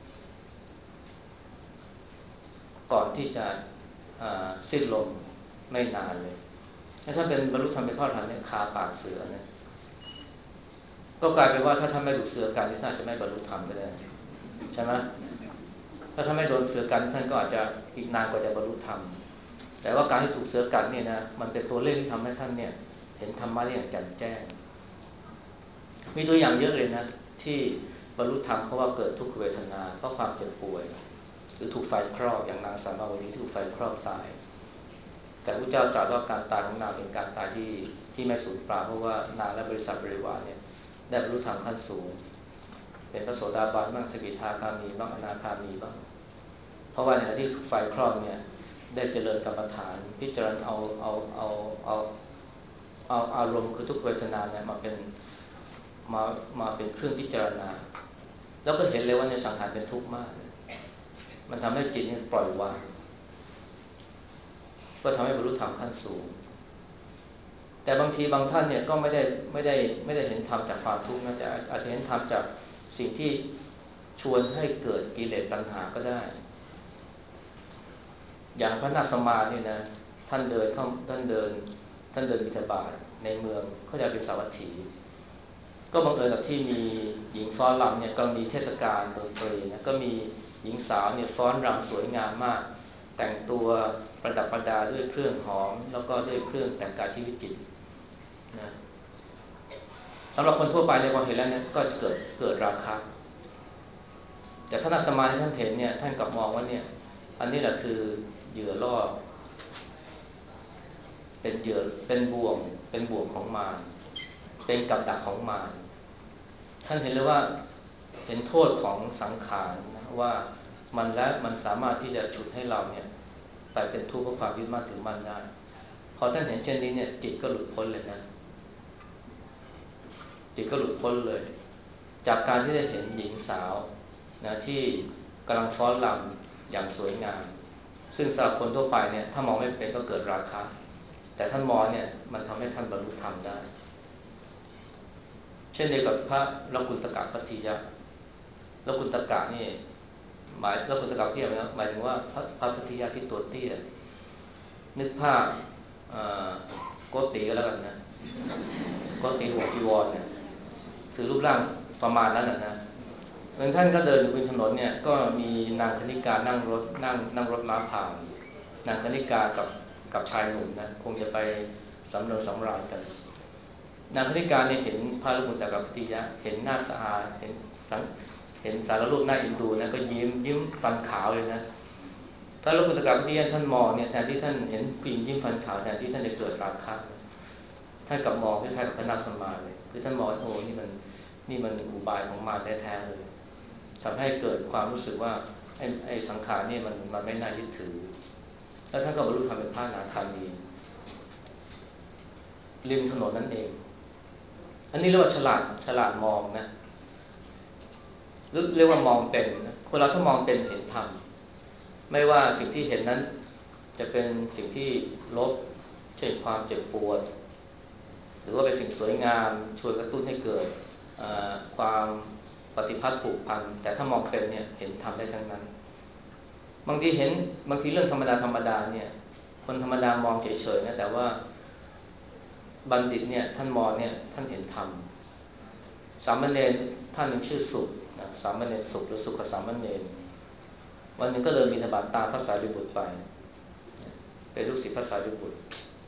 ก่อนที่จะสิ้นลมไม่นานเลยถ้าเป็นบรรลุธรรมเป็นพระอรหันต์เนี่ยคาปากเสือเนี่ยก็กลายเป็นว่าถ้าท่านไม่ถูกเสือกัดท่านจะไม่บรรลุธรรมก็ได้ใช่ไหมถ้าท่านไม่โดนเสือกัดท่านก็อาจจะอีกนานกว่าจะบรรลุธรรมแต่ว่าการที่ถูกเสือกัดเนี่ยนะมันเป็นตัวเลขที่ทำให้ท่านเนี่ยเห็นธรรมะได้อย่างแจ่มแจ้งมีตัวอย่างเยอะเลยนะที่บรรลุธรรมเพราะว่าเกิดทุกขเวทนาเพราะความเจ็บป่วยหรือถูกไฟคลอกอย่างนางสามาวดีที่ถูกไฟคลอกตายแต่พระเจ้าตรัสว่าการตายของนางเป็นการตายที่ที่ไม่สูญเปล่าเพราะว่านางและบริษัทบริวารเนี่ยได้บรรลุธรรมขั้นสูงเป็นพระโสดาบันบ้างสกิทาคามีบ้างอนาคามีบ้างเพราะว่าในขณะที่ถูกไฟคลอกเนี่ยได้เจริญกรรมฐานพิจารณาเอาเอาเอาเอาเอาอารมณ์คือทุกเวทนาเนี่ยมาเป็นมามาเป็นเครื่องพิจารณาแล้วก็เห็นเลยว่าในสังขารเป็นทุกข์มากมันทำให้จิตนี่ปล่อยวางก็ทำให้บรรลุธรรมขั้นสูงแต่บางทีบางท่านเนี่ยก็ไม่ได้ไม่ได้ไม่ได้เห็นธรรมจากความทุกข์นะแต่อาจจะเห็นธรรมจากสิ่งที่ชวนให้เกิดกิเลสตัณหาก็ได้อย่างพระนาคสมาเนี่ยนะท่านเดินเข้าท่านเดินท่านเดินบิณฑบาตในเมืองเขาจะเป็นสาวัตถีก็บังเอิญกับที่มีหญิงฟ้อนรำเนี่ยก็มีเทศกาลดนตรีนะก็มีหญิงสาวเนี่ยฟ้อนรำสวยงามมากแต่งตัวประดับประดาด้วยเครื่องหอมแล้วก็ด้วยเครื่องแต่งกายที่วิจิตรนะสำหรับคนทั่วไปเนี่ยพอเห็นแล้วเนี่ยก็จะเกิดเกิดราคะแต่ถ้านักสมาธิท่านเห็นเนี่ยท่านกลับมองว่าเนี่ยอันนี้แหละคือเหยื่อล่อเป็นเหยื่อเป็นบ่วงเป็นบ่วงของมารเป็นกับดักของมารท่านเห็นเลยว่าเห็นโทษของสังขารนะว่ามันและมันสามารถที่จะฉุดให้เราเนี่ยไปเป็นทุกข์เพราะความยึดมั่นถือมั่นได้พอท่านเห็นเช่นนี้เนี่ยจิตก็หลุดพ้นเลยนะจิตก็หลุดพ้นเลยจากการที่ได้เห็นหญิงสาวนะที่กำลังฟ้อนรำอย่างสวยงามซึ่งสำหรับคนทั่วไปเนี่ยถ้ามองไม่เป็นก็เกิดราคะแต่ท่านมองเนี่ยมันทำให้ท่านบรรลุธรรมได้เช่นเดียวกับพระรักุณฑกะพัทธิยะรักุณฑกะนี่หมายรักุณฑกะเตี้ยไหมครับหมายถึงว่าพระพระพัทธิยะที่ตัวเตี้ยนึกภาพโกติก็แล้วกันนะโกติหัวจีวรเนี่ยคือรูปร่างประมาณนั้นนะบางท่านก็เดินอยู่บนถนนเนี่ยก็มีนางคณิกานั่งรถนั่งนั่งรถม้าผ่านนางคณิกากับกับชายหนุ่มนะคงจะไปสำเริงสำราญกันนางคณิกาเนี่ยเห็นพระรักุณฑกะพัทธิยะเห็นหน้าตาเห็นสังเห็นสารรูปหน้าอินดูนะก็ยิ้มยิ้มฟันขาวเลยนะพระรักุณฑกะพัทธิยะท่านมองเนี่ยแทนที่ท่านเห็นผู้หญิงยิ้มฟันขาวแทนที่ท่านจะเกิดราคะท่านกลับมองคล้ายๆกับพระนาคสมาเลยคือท่านมองโอ้นี่มันนี่มันอุบายของมารแท้ๆเลยทำให้เกิดความรู้สึกว่าไอ้ไอ้สังขารนี่มันมันไม่น่ายึดถือแล้วท่านก็บรรลุธรรมเป็นพระอนาคามีริมถนนนั่นเองอันนี้เรียกว่าฉลาดฉลาดมองนะเรียกว่ามองเป็นคนเราถ้ามองเป็นเห็นธรรมไม่ว่าสิ่งที่เห็นนั้นจะเป็นสิ่งที่ลบเช่นความเจ็บปวดหรือว่าเป็นสิ่งสวยงามช่วยกระตุ้นให้เกิดความปฏิพัทธ์ผูกพันแต่ถ้ามองเป็นเนี่ยเห็นธรรมได้ทั้งนั้นบางทีเห็นบางทีเรื่องธรรมดาธรรมดาเนี่ยคนธรรมดามองเฉยๆนะแต่ว่าบัณฑิตเนี่ยท่านมองเนี่ยท่านเห็นธรรมสามเณรท่านหนึ่งชื่อสุขนะสามเณรสุขหรือสุขสามเณรวันหนึ่งก็เดินบิณฑบาตตามพระสารีบุตรไปเป็นลูกศิษย์พระสารีบุตร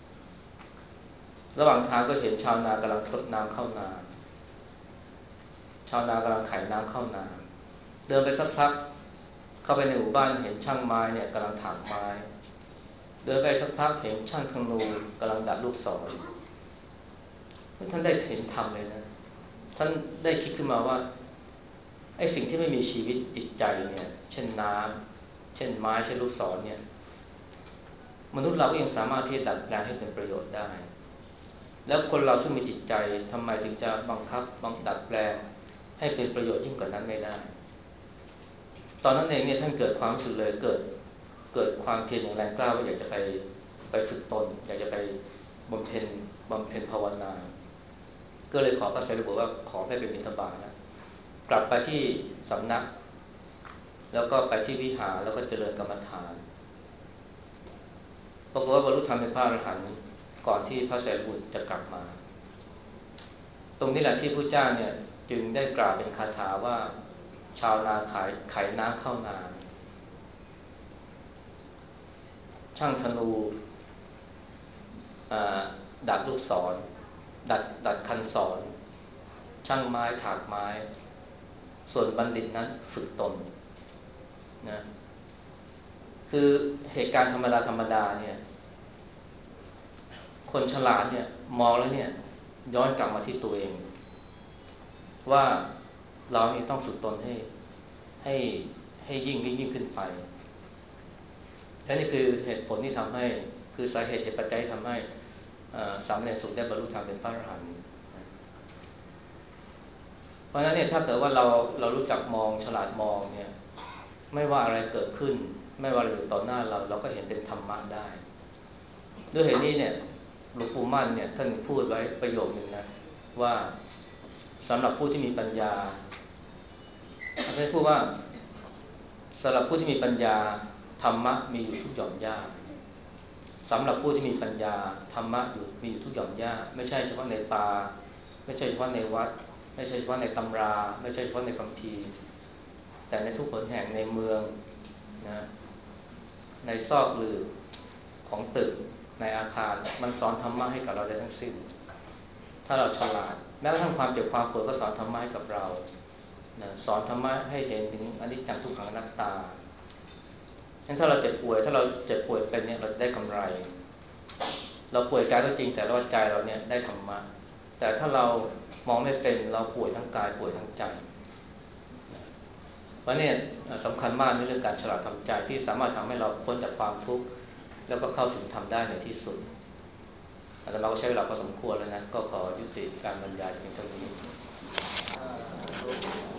ระหว่างทางก็เห็นชาวนากำลังทดน้ำเข้านาชาวนากำลังไขน้ำเข้านาเดินไปสักพักเข้าไปในหมู่บ้านเห็นช่างไม้เนี่ยกำลังถางไม้เดินไปสักพักเห็นช่างธนูกำลังดัดลูกศรท่านได้เห็นธรรมเลยนะท่านได้คิดขึ้นมาว่าไอ้สิ่งที่ไม่มีชีวิตจิตใจเนี่ยเช่นน้ำเช่นไม้เช่นลูกศรเนี่ยมนุษย์เราก็ยังสามารถที่จะดัดแปลงให้เป็นประโยชน์ได้แล้วคนเราซึ่งมีจิตใจทำไมถึงจะบังคับบังดัดแปลงให้เป็นประโยชน์ยิ่งกว่านั้นไม่ได้ตอนนั้นเองเนี่ยท่านเกิดความรู้สึกเลยเกิดเกิดความเพียรอย่างแรงกล้าว่าอยากจะไปไปฝึกตนอยากจะไปบำเพ็ญบำเพ็ญภาวนาก็เลยขอพระสารีบุตรว่าขอให้เป็นบิณฑบาตนะกลับไปที่สำนักแล้วก็ไปที่วิหารแล้วก็เจริญกรรมฐานปรากฏว่าบรรลุธรรมเป็นพระอรหันต์ก่อนที่พระสารีบุตรจะกลับมาตรงนี้แหละที่พระเจ้าเนี่ยจึงได้กล่าวเป็นคาถาว่าชาวนาขายไขน้ำเข้านาช่างธนูดัดลูกศรดัดดัดคันศรช่างไม้ถากไม้ส่วนบัณฑิตนั้นฝึกตนนะคือเหตุการณ์ธรรมดาธรรมดาเนี่ยคนฉลาดเนี่ยมองแล้วเนี่ยย้อนกลับมาที่ตัวเองว่าเรานี่ต้องฝึกตนให้ให้ให้ยิ่งยิ่งขึ้นไปและนี่คือเหตุผลที่ทำให้คือสาเหตุเหตุปัจจัยทำให้สามเณรสุขได้บรรลุธรรมเป็นพระอรหันต์เพราะฉะนั้นเนี่ยถ้าเกิดว่าเราเรารู้จักมองฉลาดมองเนี่ยไม่ว่าอะไรเกิดขึ้นไม่ว่าอะไรอยู่ต่อหน้าเราเราก็เห็นเป็นธรรมะได้ด้วยเหตุนี้เนี่ยหลวงปู่มั่นเนี่ยท่านพูดไว้ประโยคนึงนะว่าสำหรับผู้ที่มีปัญญาท่านพูดว่าสำหรับผู้ที่มีปัญญาธรรมะมีอยู่ทุกหย่อมหญ้าสำหรับผู้ที่มีปัญญาธรรมะอยู่มีอยู่ทุกหย่อมหญ้าไม่ใช่เฉพาะในป่าไม่ใช่เฉพาะในวัดไม่ใช่เฉพาะในตำราไม่ใช่เฉพาะในคัมภีร์แต่ในทุกหนแห่งในเมืองนะในซอกหลืบของตึกในอาคารมันสอนธรรมะให้กับเราได้ทั้งสิ้นถ้าเราฉลาดแม้กระทั่งความเจ็บความปวดก็สอนธรรมะให้กับเรานะสอนธรรมะให้เห็นถึงอนิจจังทุกขังอนัตตาฉะนั้นถ้าเราเจ็บป่วยถ้าเราเจ็บป่วยเป็นเนี่ยเราได้กำไรเราป่วยกายก็จริงแต่ว่าใจเราเนี่ยได้ธรรมะแต่ถ้าเรามองไม่เป็นเราป่วยทั้งกายป่วยทั้งใจเพราะเนี่ยสำคัญมากในเรื่องการฉลาดทำใจที่สามารถทำให้เราพ้นจากความทุกข์แล้วก็เข้าถึงธรรมได้ในที่สุดอาตมาก็ใช้เวลาพอสมควรแล้วนะก็ขอยุติการบรรยายเพียงเท่านี้